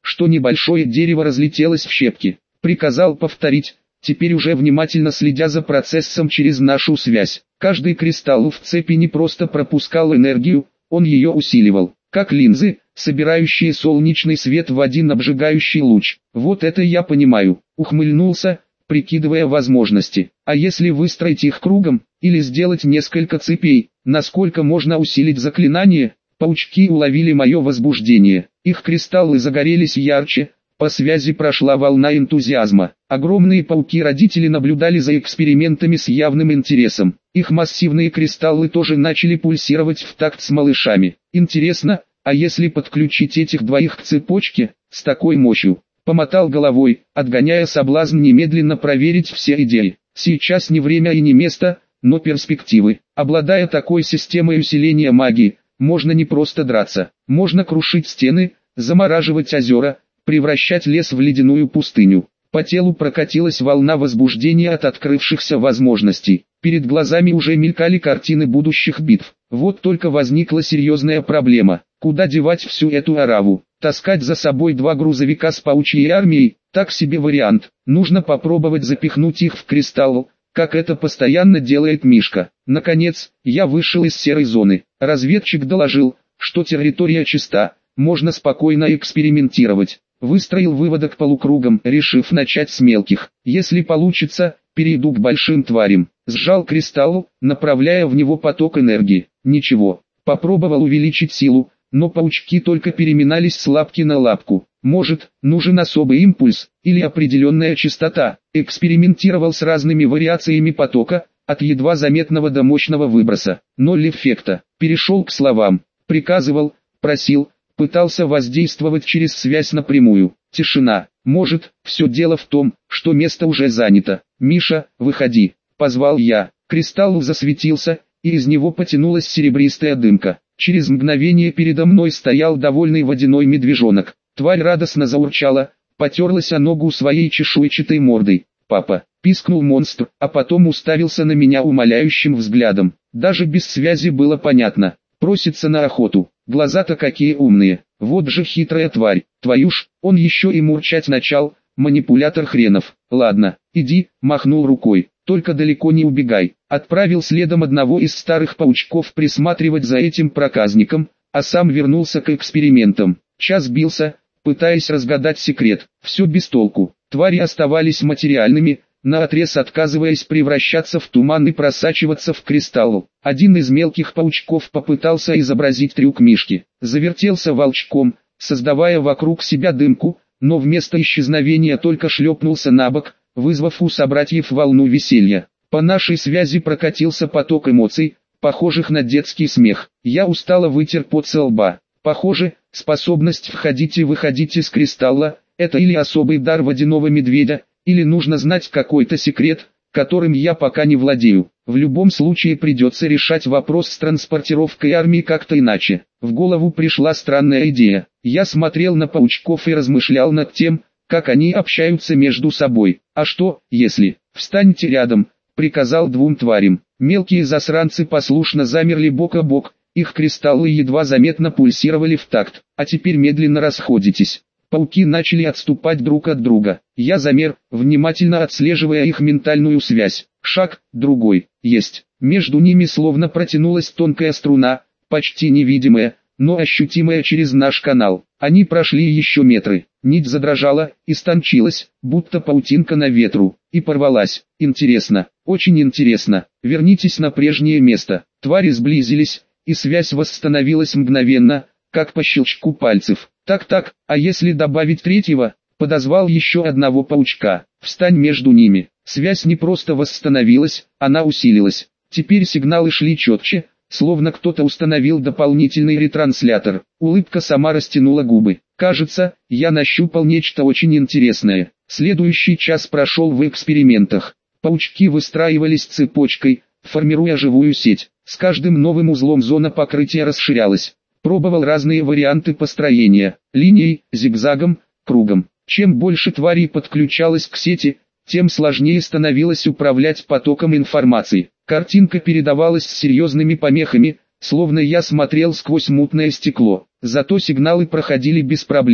S1: что небольшое дерево разлетелось в щепки. Приказал повторить, теперь уже внимательно следя за процессом через нашу связь. Каждый кристалл в цепи не просто пропускал энергию, он ее усиливал, как линзы, собирающие солнечный свет в один обжигающий луч. Вот это я понимаю, ухмыльнулся, прикидывая возможности. А если выстроить их кругом, или сделать несколько цепей, насколько можно усилить заклинание? Паучки уловили мое возбуждение, их кристаллы загорелись ярче, по связи прошла волна энтузиазма. Огромные пауки-родители наблюдали за экспериментами с явным интересом. Их массивные кристаллы тоже начали пульсировать в такт с малышами. Интересно, а если подключить этих двоих к цепочке, с такой мощью? Помотал головой, отгоняя соблазн немедленно проверить все идеи. Сейчас не время и не место, но перспективы. Обладая такой системой усиления магии, можно не просто драться, можно крушить стены, замораживать озера, превращать лес в ледяную пустыню. По телу прокатилась волна возбуждения от открывшихся возможностей. Перед глазами уже мелькали картины будущих битв. Вот только возникла серьезная проблема. Куда девать всю эту ораву? Таскать за собой два грузовика с паучьей армией – так себе вариант. Нужно попробовать запихнуть их в кристалл, как это постоянно делает Мишка. Наконец, я вышел из серой зоны. Разведчик доложил, что территория чиста, можно спокойно экспериментировать. Выстроил выводок полукругом, решив начать с мелких. Если получится, перейду к большим тварям. Сжал кристалл, направляя в него поток энергии. Ничего. Попробовал увеличить силу, но паучки только переминались с лапки на лапку. Может, нужен особый импульс, или определенная частота. Экспериментировал с разными вариациями потока, от едва заметного до мощного выброса. Ноль эффекта. Перешел к словам. Приказывал, просил, пытался воздействовать через связь напрямую. Тишина. Может, все дело в том, что место уже занято. «Миша, выходи», — позвал я. Кристалл засветился, и из него потянулась серебристая дымка. Через мгновение передо мной стоял довольный водяной медвежонок. Тварь радостно заурчала, потерлась о ногу своей чешуйчатой мордой. «Папа», — пискнул монстр, а потом уставился на меня умоляющим взглядом. Даже без связи было понятно. Просится на охоту. Глаза-то какие умные. Вот же хитрая тварь. Твою ж, он еще и мурчать начал. Манипулятор хренов. Ладно, иди, махнул рукой. Только далеко не убегай. Отправил следом одного из старых паучков присматривать за этим проказником, а сам вернулся к экспериментам. Час бился, пытаясь разгадать секрет. Все без толку. Твари оставались материальными, наотрез отказываясь превращаться в туман и просачиваться в кристалл. Один из мелких паучков попытался изобразить трюк Мишки. Завертелся волчком, создавая вокруг себя дымку, но вместо исчезновения только шлепнулся на бок, вызвав у собратьев волну веселья. По нашей связи прокатился поток эмоций, похожих на детский смех. Я устало вытер пот со лба. Похоже, способность входить и выходить из кристалла – это или особый дар водяного медведя, или нужно знать какой-то секрет, которым я пока не владею. В любом случае придется решать вопрос с транспортировкой армии как-то иначе. В голову пришла странная идея. Я смотрел на паучков и размышлял над тем, как они общаются между собой. А что, если... «Встаньте рядом», — приказал двум тварям. Мелкие засранцы послушно замерли бок о бок, их кристаллы едва заметно пульсировали в такт. «А теперь медленно расходитесь». Пауки начали отступать друг от друга. Я замер, внимательно отслеживая их ментальную связь. Шаг, другой, есть. Между ними словно протянулась тонкая струна, почти невидимая, но ощутимая через наш канал. Они прошли еще метры. Нить задрожала, истончилась, будто паутинка на ветру, и порвалась. Интересно, очень интересно. Вернитесь на прежнее место. Твари сблизились, и связь восстановилась мгновенно, как по щелчку пальцев. Так-так, а если добавить третьего? Подозвал еще одного паучка. Встань между ними. Связь не просто восстановилась, она усилилась. Теперь сигналы шли четче, словно кто-то установил дополнительный ретранслятор. Улыбка сама растянула губы. Кажется, я нащупал нечто очень интересное. Следующий час прошел в экспериментах. Паучки выстраивались цепочкой, формируя живую сеть. С каждым новым узлом зона покрытия расширялась. Пробовал разные варианты построения, линией, зигзагом, кругом. Чем больше тварей подключалось к сети, тем сложнее становилось управлять потоком информации. Картинка передавалась с серьезными помехами, словно я смотрел сквозь мутное стекло. Зато сигналы проходили без проблем.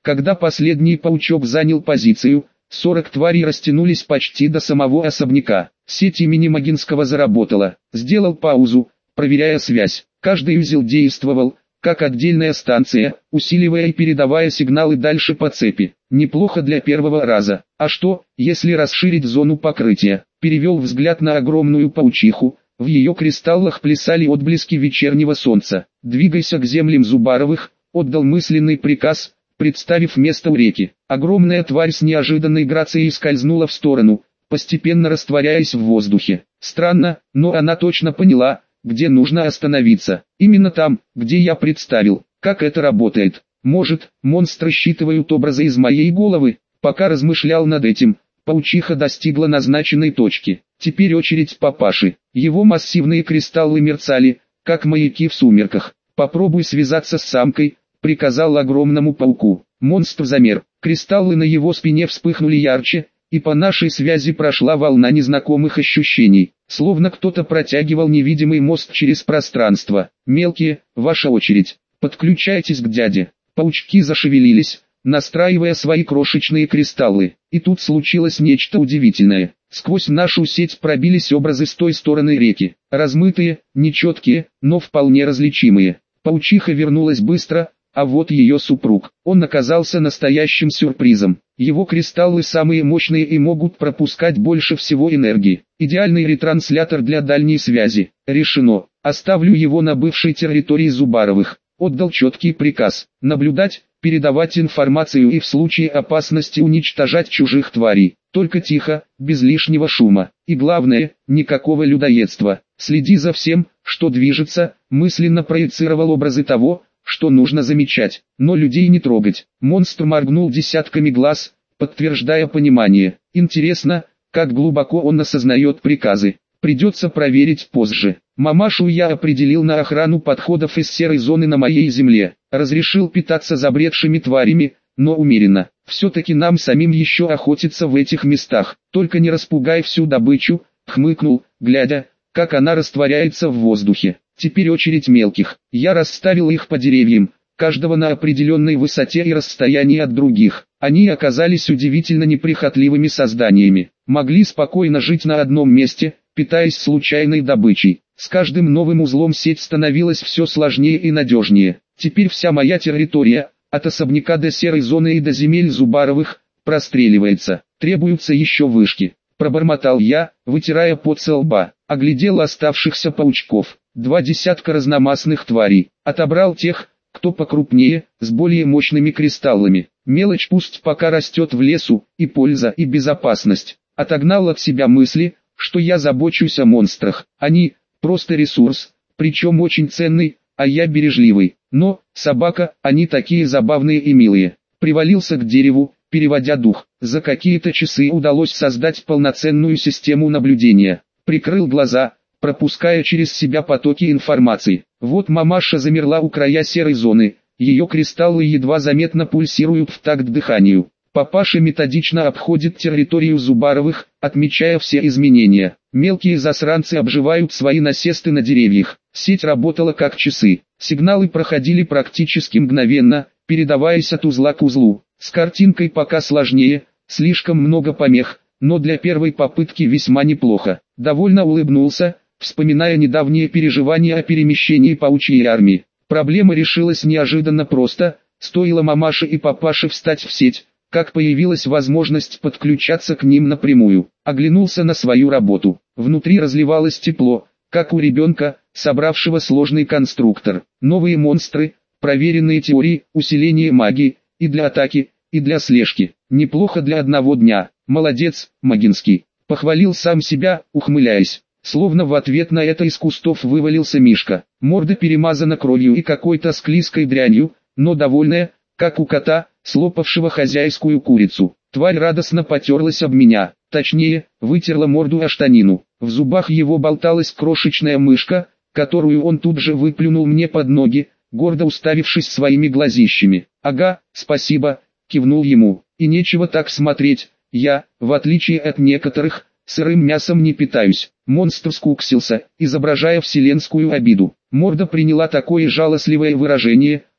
S1: Когда последний паучок занял позицию, сорок тварей растянулись почти до самого особняка. Сеть имени Магинского заработала. Сделал паузу, проверяя связь. Каждый узел действовал, как отдельная станция, усиливая и передавая сигналы дальше по цепи. Неплохо для первого раза. А что, если расширить зону покрытия? Перевел взгляд на огромную паучиху. В ее кристаллах плясали отблески вечернего солнца. «Двигайся к землям Зубаровых», отдал мысленный приказ, представив место у реки. Огромная тварь с неожиданной грацией скользнула в сторону, постепенно растворяясь в воздухе. Странно, но она точно поняла, где нужно остановиться. Именно там, где я представил. Как это работает? Может, монстры считывают образы из моей головы? Пока размышлял над этим, паучиха достигла назначенной точки. Теперь очередь папаши. Его массивные кристаллы мерцали, как маяки в сумерках. «Попробуй связаться с самкой», — приказал огромному пауку. Монстр замер. Кристаллы на его спине вспыхнули ярче, и по нашей связи прошла волна незнакомых ощущений, словно кто-то протягивал невидимый мост через пространство. «Мелкие, ваша очередь. Подключайтесь к дяде». Паучки зашевелились, настраивая свои крошечные кристаллы. И тут случилось нечто удивительное. Сквозь нашу сеть пробились образы с той стороны реки. Размытые, нечеткие, но вполне различимые. Паучиха вернулась быстро, а вот ее супруг. Он оказался настоящим сюрпризом. Его кристаллы самые мощные и могут пропускать больше всего энергии. Идеальный ретранслятор для дальней связи. Решено. Оставлю его на бывшей территории Зубаровых. Отдал четкий приказ. Наблюдать, передавать информацию и в случае опасности уничтожать чужих тварей. Только тихо, без лишнего шума. И главное, никакого людоедства. Следи за всем, что движется, мысленно проецировал образы того, что нужно замечать, но людей не трогать. Монстр моргнул десятками глаз, подтверждая понимание. Интересно, как глубоко он осознает приказы. Придется проверить позже. Мамашу я определил на охрану подходов из серой зоны на моей земле. Разрешил питаться забредшими тварями, но умеренно. Все-таки нам самим еще охотиться в этих местах. Только не распугай всю добычу, хмыкнул, глядя, как она растворяется в воздухе. Теперь очередь мелких. Я расставил их по деревьям, каждого на определенной высоте и расстоянии от других. Они оказались удивительно неприхотливыми созданиями. Могли спокойно жить на одном месте, питаясь случайной добычей. С каждым новым узлом сеть становилась все сложнее и надежнее. Теперь вся моя территория, от особняка до серой зоны и до земель Зубаровых, простреливается. Требуются еще вышки. Пробормотал я, вытирая пот со лба. Оглядел оставшихся паучков. Два десятка разномастных тварей. Отобрал тех, кто покрупнее, с более мощными кристаллами. Мелочь пусть пока растет в лесу, и польза, и безопасность. Отогнал от себя мысли, что я забочусь о монстрах. Они – просто ресурс, причем очень ценный, а я бережливый. Но, собака, они такие забавные и милые. Привалился к дереву, переводя дух. За какие-то часы удалось создать полноценную систему наблюдения. Прикрыл глаза, пропуская через себя потоки информации. Вот мамаша замерла у края серой зоны, ее кристаллы едва заметно пульсируют в такт дыханию. Папаша методично обходит территорию Зубаровых, отмечая все изменения. Мелкие засранцы обживают свои насесты на деревьях. Сеть работала как часы. Сигналы проходили практически мгновенно, передаваясь от узла к узлу. С картинкой пока сложнее, слишком много помех, но для первой попытки весьма неплохо. Довольно улыбнулся, вспоминая недавние переживания о перемещении паучьей армии. Проблема решилась неожиданно просто, стоило мамаше и папаше встать в сеть, как появилась возможность подключаться к ним напрямую. Оглянулся на свою работу. Внутри разливалось тепло, как у ребенка, собравшего сложный конструктор. Новые монстры, проверенные теории, усиление магии, и для атаки, и для слежки. Неплохо для одного дня. Молодец, Магинский. Похвалил сам себя, ухмыляясь. Словно в ответ на это из кустов вывалился Мишка. Морда перемазана кровью и какой-то склизкой дрянью, но довольная, как у кота, слопавшего хозяйскую курицу. Тварь радостно потерлась об меня, точнее, вытерла морду о штанину. В зубах его болталась крошечная мышка, которую он тут же выплюнул мне под ноги, гордо уставившись своими глазищами. «Ага, спасибо», кивнул ему. «И нечего так смотреть, я, в отличие от некоторых, сырым мясом не питаюсь». Монстр скуксился, изображая вселенскую обиду. Морда приняла такое жалостливое выражение,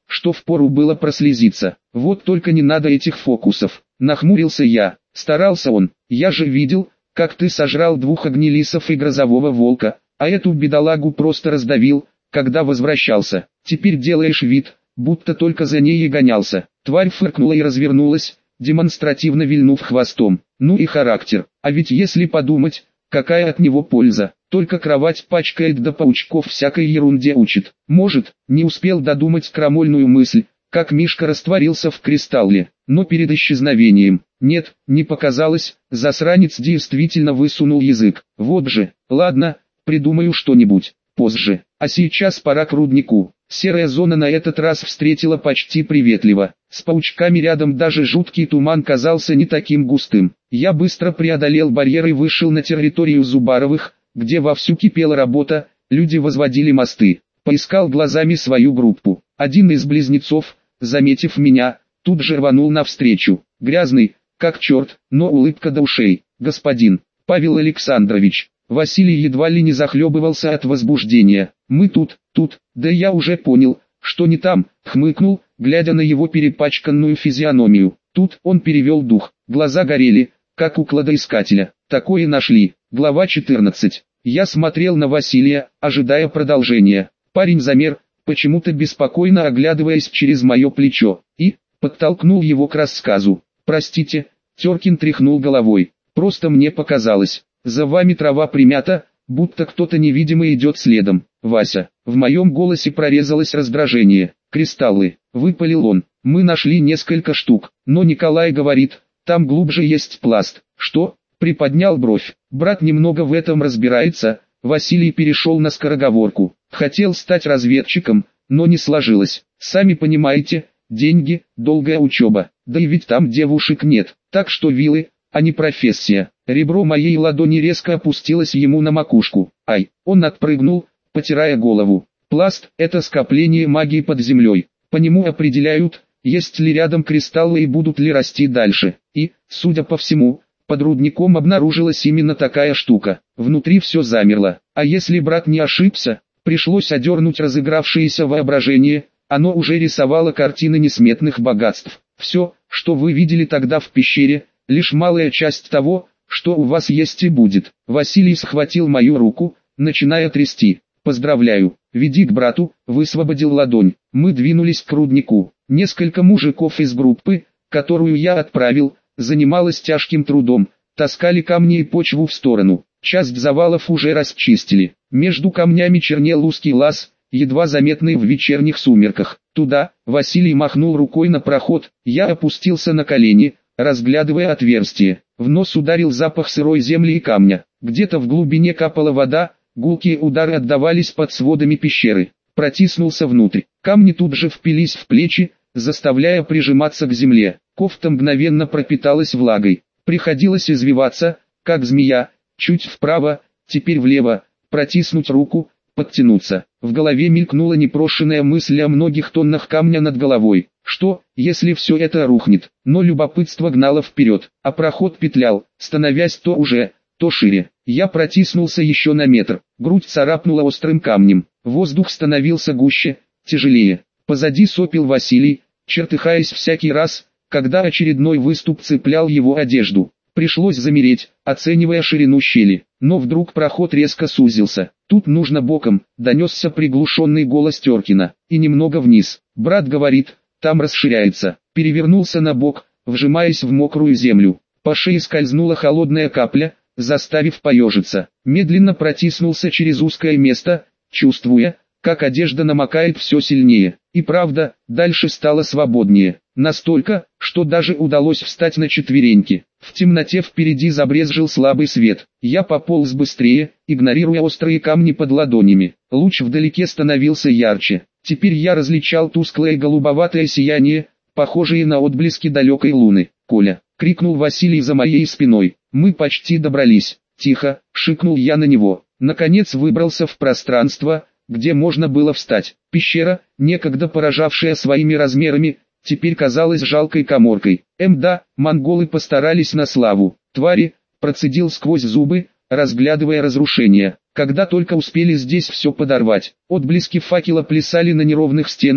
S1: что впору было прослезиться. Вот только не надо этих фокусов. Нахмурился я. Старался он. Я же видел, как ты сожрал двух огнелисов и грозового волка, а эту бедолагу просто раздавил, когда возвращался. Теперь делаешь вид, будто только за ней и гонялся. Тварь фыркнула и развернулась, демонстративно вильнув хвостом. Ну и характер. А ведь если подумать, какая от него польза? Только кровать пачкает да паучков всякой ерунде учит. Может, не успел додумать крамольную мысль, как Мишка растворился в кристалле. Но перед исчезновением, нет, не показалось, засранец действительно высунул язык. Вот же, ладно, придумаю что-нибудь, позже. А сейчас пора к руднику. Серая зона на этот раз встретила почти приветливо. С паучками рядом даже жуткий туман казался не таким густым. Я быстро преодолел барьер и вышел на территорию Зубаровых, где вовсю кипела работа, люди возводили мосты. Поискал глазами свою группу. Один из близнецов, заметив меня, тут же рванул навстречу. Грязный, как черт, но улыбка до ушей. «Господин, Павел Александрович». Василий едва ли не захлебывался от возбуждения. «Мы тут, тут, да я уже понял, что не там», хмыкнул, глядя на его перепачканную физиономию. Тут он перевел дух, глаза горели, как у кладоискателя. Такое нашли. Глава четырнадцать. Я смотрел на Василия, ожидая продолжения. Парень замер, почему-то беспокойно оглядываясь через мое плечо, и подтолкнул его к рассказу. «Простите», Теркин тряхнул головой, «просто мне показалось. За вами трава примята, будто кто-то невидимый идет следом. Вася». В моем голосе прорезалось раздражение. «Кристаллы», — выпалил он. «Мы нашли несколько штук, но Николай говорит, там глубже есть пласт». «Что?» — приподнял бровь. «Брат немного в этом разбирается». Василий перешел на скороговорку. «Хотел стать разведчиком, но не сложилось. Сами понимаете, деньги, долгая учеба, да и ведь там девушек нет, так что вилы, а не профессия». Ребро моей ладони резко опустилось ему на макушку. «Ай!» Он отпрыгнул, потирая голову. «Пласт – это скопление магии под землей. По нему определяют, есть ли рядом кристаллы и будут ли расти дальше. И, судя по всему, под рудником обнаружилась именно такая штука. Внутри все замерло. А если брат не ошибся, пришлось одернуть разыгравшееся воображение, оно уже рисовало картины несметных богатств. Все, что вы видели тогда в пещере, лишь малая часть того, что у вас есть и будет». Василий схватил мою руку, начиная трясти. «Поздравляю, веди к брату», высвободил ладонь. Мы двинулись к руднику. Несколько мужиков из группы, которую я отправил, занималась тяжким трудом, таскали камни и почву в сторону. Часть завалов уже расчистили. Между камнями чернел узкий лаз, едва заметный в вечерних сумерках. «Туда», Василий махнул рукой на проход, я опустился на колени, разглядывая отверстие. В нос ударил запах сырой земли и камня. Где-то в глубине капала вода, гулкие удары отдавались под сводами пещеры. Протиснулся внутрь. Камни тут же впились в плечи, заставляя прижиматься к земле. Кофта мгновенно пропиталась влагой. Приходилось извиваться, как змея, чуть вправо, теперь влево, протиснуть руку, подтянуться. В голове мелькнула непрошенная мысль о многих тоннах камня над головой. Что, если все это рухнет? Но любопытство гнало вперед, а проход петлял, становясь то уже, то шире. Я протиснулся еще на метр, грудь царапнула острым камнем, воздух становился гуще, тяжелее. Позади сопел Василий, чертыхаясь всякий раз, когда очередной выступ цеплял его одежду. Пришлось замереть, оценивая ширину щели, но вдруг проход резко сузился. «Тут нужно боком», — донесся приглушенный голос Теркина, — «и немного вниз». Брат говорит, там расширяется. Перевернулся на бок, вжимаясь в мокрую землю. По шее скользнула холодная капля, заставив поежиться. Медленно протиснулся через узкое место, чувствуя, как одежда намокает все сильнее. И правда, дальше стало свободнее. Настолько, что даже удалось встать на четвереньки. В темноте впереди забрезжил слабый свет. Я пополз быстрее, игнорируя острые камни под ладонями. Луч вдалеке становился ярче. Теперь я различал тусклое голубоватое сияние, похожее на отблески далекой луны. «Коля!» — крикнул Василий за моей спиной. «Мы почти добрались». «Тихо!» — шикнул я на него. Наконец выбрался в пространство, где можно было встать. Пещера, некогда поражавшая своими размерами, теперь казалась жалкой каморкой. Эм да, монголы постарались на славу. «Твари!» — процедил сквозь зубы, разглядывая разрушения. «Когда только успели здесь все подорвать». Отблески факела плясали на неровных стенах,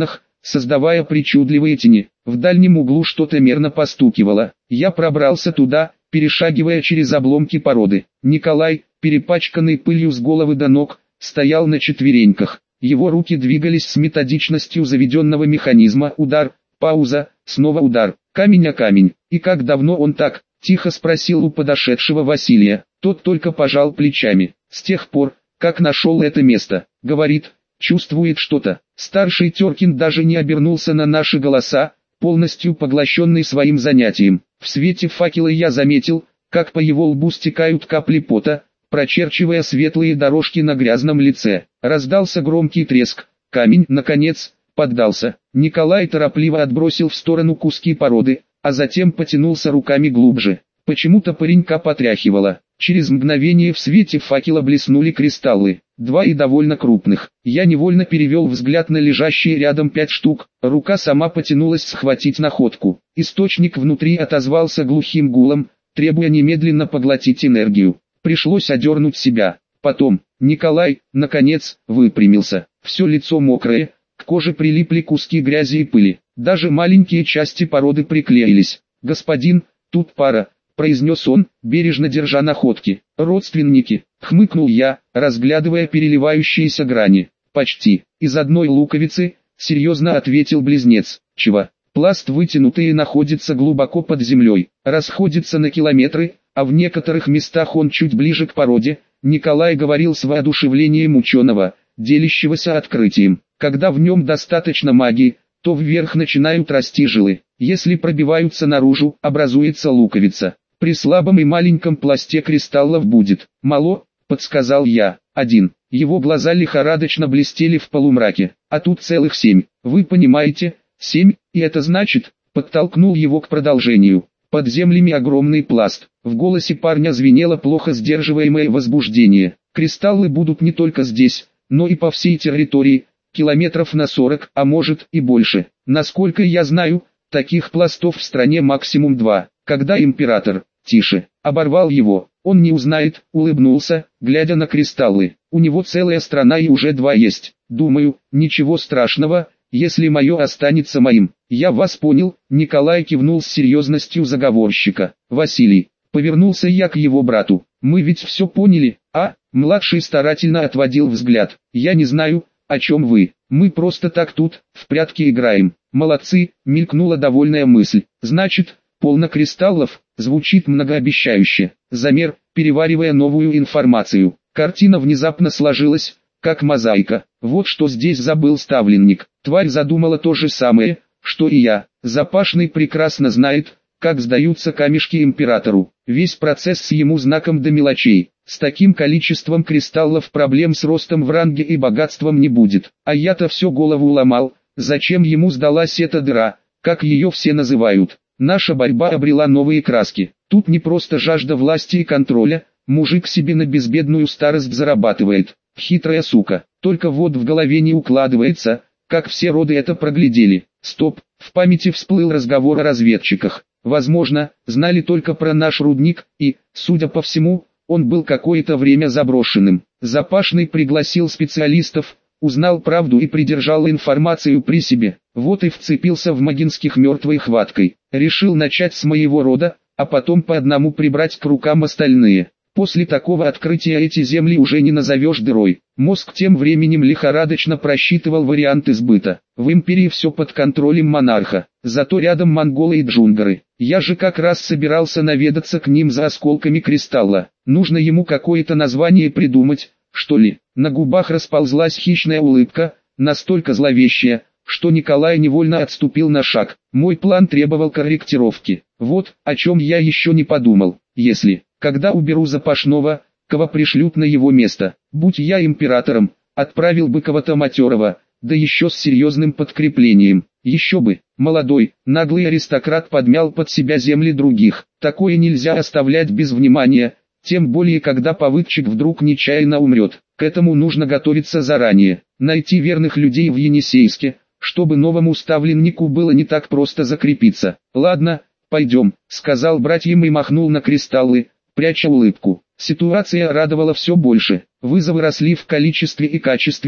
S1: создавая причудливые тени. В дальнем углу что-то мерно постукивало. Я пробрался туда, перешагивая через обломки породы. Николай, перепачканный пылью с головы до ног, стоял на четвереньках. Его руки двигались с методичностью заведенного механизма. Удар, пауза, снова удар, камень о камень. «И как давно он так?» – тихо спросил у подошедшего Василия. Тот только пожал плечами. «С тех пор, как нашел это место», – говорит, чувствует что-то. Старший Теркин даже не обернулся на наши голоса, полностью поглощенный своим занятием. В свете факела я заметил, как по его лбу стекают капли пота, прочерчивая светлые дорожки на грязном лице. Раздался громкий треск. Камень, наконец, поддался. Николай торопливо отбросил в сторону куски породы, а затем потянулся руками глубже. Почему-то паренька потряхивало. Через мгновение в свете факела блеснули кристаллы. Два и довольно крупных. Я невольно перевел взгляд на лежащие рядом пять штук. Рука сама потянулась схватить находку. Источник внутри отозвался глухим гулом, требуя немедленно поглотить энергию. Пришлось одернуть себя. Потом, Николай, наконец, выпрямился. Все лицо мокрое, к коже прилипли куски грязи и пыли. Даже маленькие части породы приклеились. «Господин, тут пара», — произнес он, бережно держа находки. «Родственники», — хмыкнул я, разглядывая переливающиеся грани. «Почти. Из одной луковицы», — серьезно ответил близнец. «Чего? Пласт вытянутый и находится глубоко под землей, расходится на километры, а в некоторых местах он чуть ближе к породе», — Николай говорил с воодушевлением ученого, делящегося открытием. «Когда в нем достаточно магии, то вверх начинают расти жилы. Если пробиваются наружу, образуется луковица. При слабом и маленьком пласте кристаллов будет мало», — подсказал я. «Один». Его глаза лихорадочно блестели в полумраке. «А тут целых семь. Вы понимаете, семь, и это значит...» Подтолкнул его к продолжению. «Под землями огромный пласт». В голосе парня звенело плохо сдерживаемое возбуждение. «Кристаллы будут не только здесь, но и по всей территории, километров на сорок, а может и больше. Насколько я знаю, таких пластов в стране максимум два. Когда император, тише, оборвал его, он не узнает», улыбнулся, глядя на кристаллы. «У него целая страна и уже два есть. Думаю, ничего страшного, если мое останется моим». «Я вас понял», Николай кивнул с серьезностью заговорщика. «Василий», повернулся я к его брату, «мы ведь все поняли, а?» Младший старательно отводил взгляд. «Я не знаю, о чем вы, мы просто так тут, в прятки играем». «Молодцы», мелькнула довольная мысль. «Значит, полно кристаллов», звучит многообещающе. Замер, переваривая новую информацию. Картина внезапно сложилась, как мозаика. Вот что здесь забыл ставленник. Тварь задумала то же самое, что и я. Запашный прекрасно знает, как сдаются камешки императору. Весь процесс с ему знаком до мелочей. С таким количеством кристаллов проблем с ростом в ранге и богатством не будет. А я-то все голову ломал, зачем ему сдалась эта дыра, как ее все называют. Наша борьба обрела новые краски. Тут не просто жажда власти и контроля, мужик себе на безбедную старость зарабатывает. Хитрая сука. Только вот в голове не укладывается, как все роды это проглядели. Стоп, в памяти всплыл разговор о разведчиках. Возможно, знали только про наш рудник, и, судя по всему, он был какое-то время заброшенным. Запашный пригласил специалистов, узнал правду и придержал информацию при себе. Вот и вцепился в Магинских мертвой хваткой. Решил начать с моего рода, а потом по одному прибрать к рукам остальные. После такого открытия эти земли уже не назовешь дырой. Мозг тем временем лихорадочно просчитывал варианты сбыта. В империи все под контролем монарха, зато рядом монголы и джунгары. Я же как раз собирался наведаться к ним за осколками кристалла. Нужно ему какое-то название придумать, что ли. На губах расползлась хищная улыбка, настолько зловещая, что Николай невольно отступил на шаг. Мой план требовал корректировки. Вот, о чем я еще не подумал. Если, когда уберу Запашного, кого пришлют на его место, будь я императором, отправил бы кого-то матерого, да еще с серьезным подкреплением. Еще бы, молодой, наглый аристократ подмял под себя земли других. Такое нельзя оставлять без внимания, тем более когда повыдчик вдруг нечаянно умрет. К этому нужно готовиться заранее. Найти верных людей в Енисейске, чтобы новому ставленнику было не так просто закрепиться. «Ладно, пойдем», — сказал братьям и махнул на кристаллы, пряча улыбку. Ситуация радовала все больше. Вызовы росли в количестве и качестве,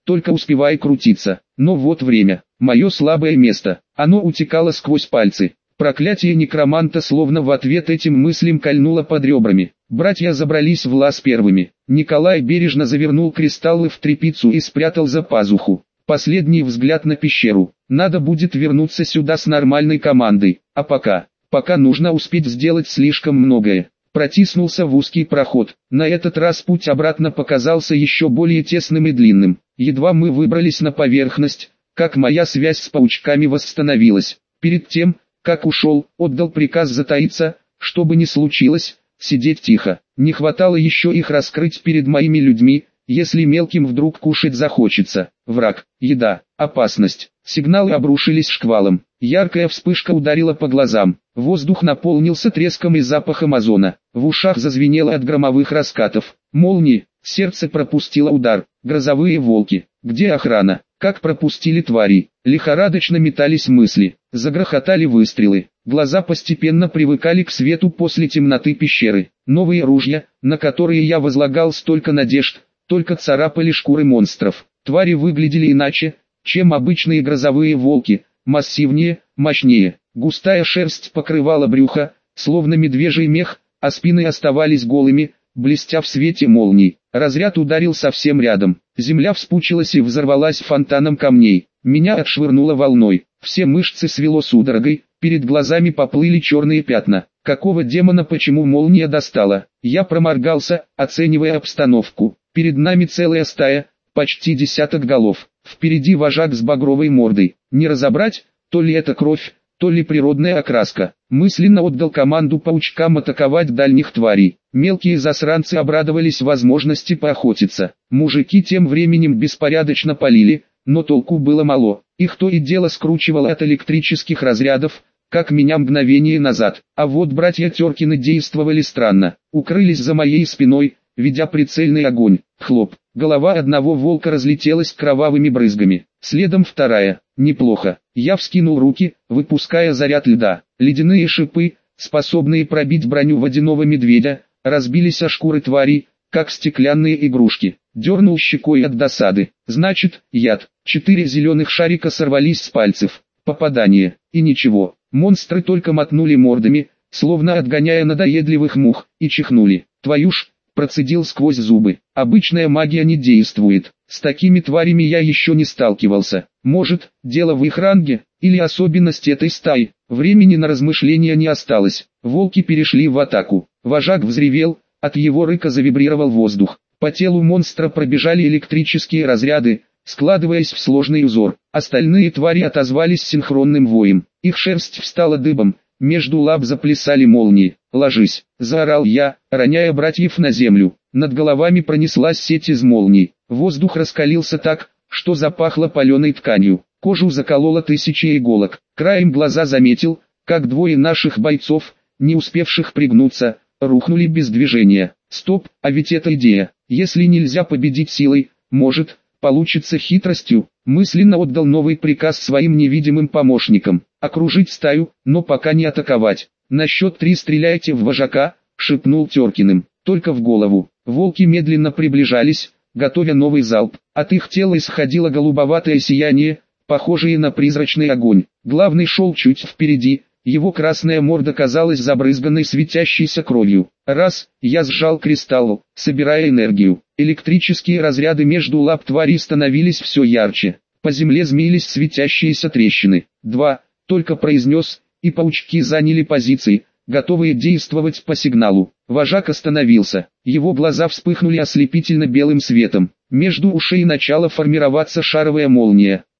S1: только успевай крутиться. Но вот время, мое слабое место, оно утекало сквозь пальцы. Проклятие некроманта словно в ответ этим мыслям кольнуло под ребрами. Братья забрались в лаз первыми. Николай бережно завернул кристаллы в тряпицу и спрятал за пазуху. Последний взгляд на пещеру. Надо будет вернуться сюда с нормальной командой. А пока, пока нужно успеть сделать слишком многое. Протиснулся в узкий проход. На этот раз путь обратно показался еще более тесным и длинным. Едва мы выбрались на поверхность, как моя связь с паучками восстановилась. Перед тем, как ушел, отдал приказ затаиться, что бы ни случилось, сидеть тихо. Не хватало еще их раскрыть перед моими людьми, если мелким вдруг кушать захочется. Враг, еда, опасность. Сигналы обрушились шквалом. Яркая вспышка ударила по глазам. Воздух наполнился треском и запахом озона. В ушах зазвенело от громовых раскатов. Молнии, сердце пропустило удар. Грозовые волки. Где охрана? Как пропустили твари? Лихорадочно метались мысли. Загрохотали выстрелы. Глаза постепенно привыкали к свету после темноты пещеры. Новые ружья, на которые я возлагал столько надежд, только царапали шкуры монстров. Твари выглядели иначе, чем обычные грозовые волки. Массивнее, мощнее. Густая шерсть покрывала брюхо, словно медвежий мех, а спины оставались голыми, блестя в свете молний. Разряд ударил совсем рядом. Земля вспучилась и взорвалась фонтаном камней. Меня отшвырнуло волной. Все мышцы свело судорогой, перед глазами поплыли черные пятна. Какого демона, почему молния достала? Я проморгался, оценивая обстановку. Перед нами целая стая, почти десяток голов. Впереди вожак с багровой мордой. Не разобрать, то ли это кровь, то ли природная окраска. Мысленно отдал команду паучкам атаковать дальних тварей. Мелкие засранцы обрадовались возможности поохотиться. Мужики тем временем беспорядочно палили, но толку было мало. Их то и дело скручивало от электрических разрядов, как меня мгновение назад. А вот братья Теркины действовали странно. Укрылись за моей спиной, ведя прицельный огонь. Хлоп. Голова одного волка разлетелась кровавыми брызгами. Следом вторая. Неплохо. Я вскинул руки, выпуская заряд льда. Ледяные шипы, способные пробить броню водяного медведя, разбились о шкуры тварей, как стеклянные игрушки. Дернул щекой от досады. Значит, яд. Четыре зеленых шарика сорвались с пальцев. Попадание. И ничего. Монстры только мотнули мордами, словно отгоняя надоедливых мух, и чихнули. Твою ж, процедил сквозь зубы. Обычная магия не действует. С такими тварями я еще не сталкивался. Может, дело в их ранге, или особенность этой стаи. Времени на размышления не осталось. Волки перешли в атаку. Вожак взревел, от его рыка завибрировал воздух. По телу монстра пробежали электрические разряды, складываясь в сложный узор. Остальные твари отозвались синхронным воем. Их шерсть встала дыбом, между лап заплясали молнии. «Ложись!» – заорал я, роняя братьев на землю. Над головами пронеслась сеть из молний. Воздух раскалился так, что запахло паленой тканью. Кожу закололо тысячи иголок. Краем глаза заметил, как двое наших бойцов, не успевших пригнуться, рухнули без движения. Стоп, а ведь это идея. Если нельзя победить силой, может, получится хитростью. Мысленно отдал новый приказ своим невидимым помощникам. Окружить стаю, но пока не атаковать. На счет три стреляйте в вожака, шепнул Теркиным. Только в голову. Волки медленно приближались, готовя новый залп. От их тела исходило голубоватое сияние, похожее на призрачный огонь. Главный шел чуть впереди, его красная морда казалась забрызганной светящейся кровью. Раз, я сжал кристалл, собирая энергию. Электрические разряды между лап твари становились все ярче. По земле змеились светящиеся трещины. Два, только произнес, и паучки заняли позиции, готовые действовать по сигналу. Вожак остановился. Его глаза вспыхнули ослепительно белым светом. Между ушей начала формироваться шаровая молния.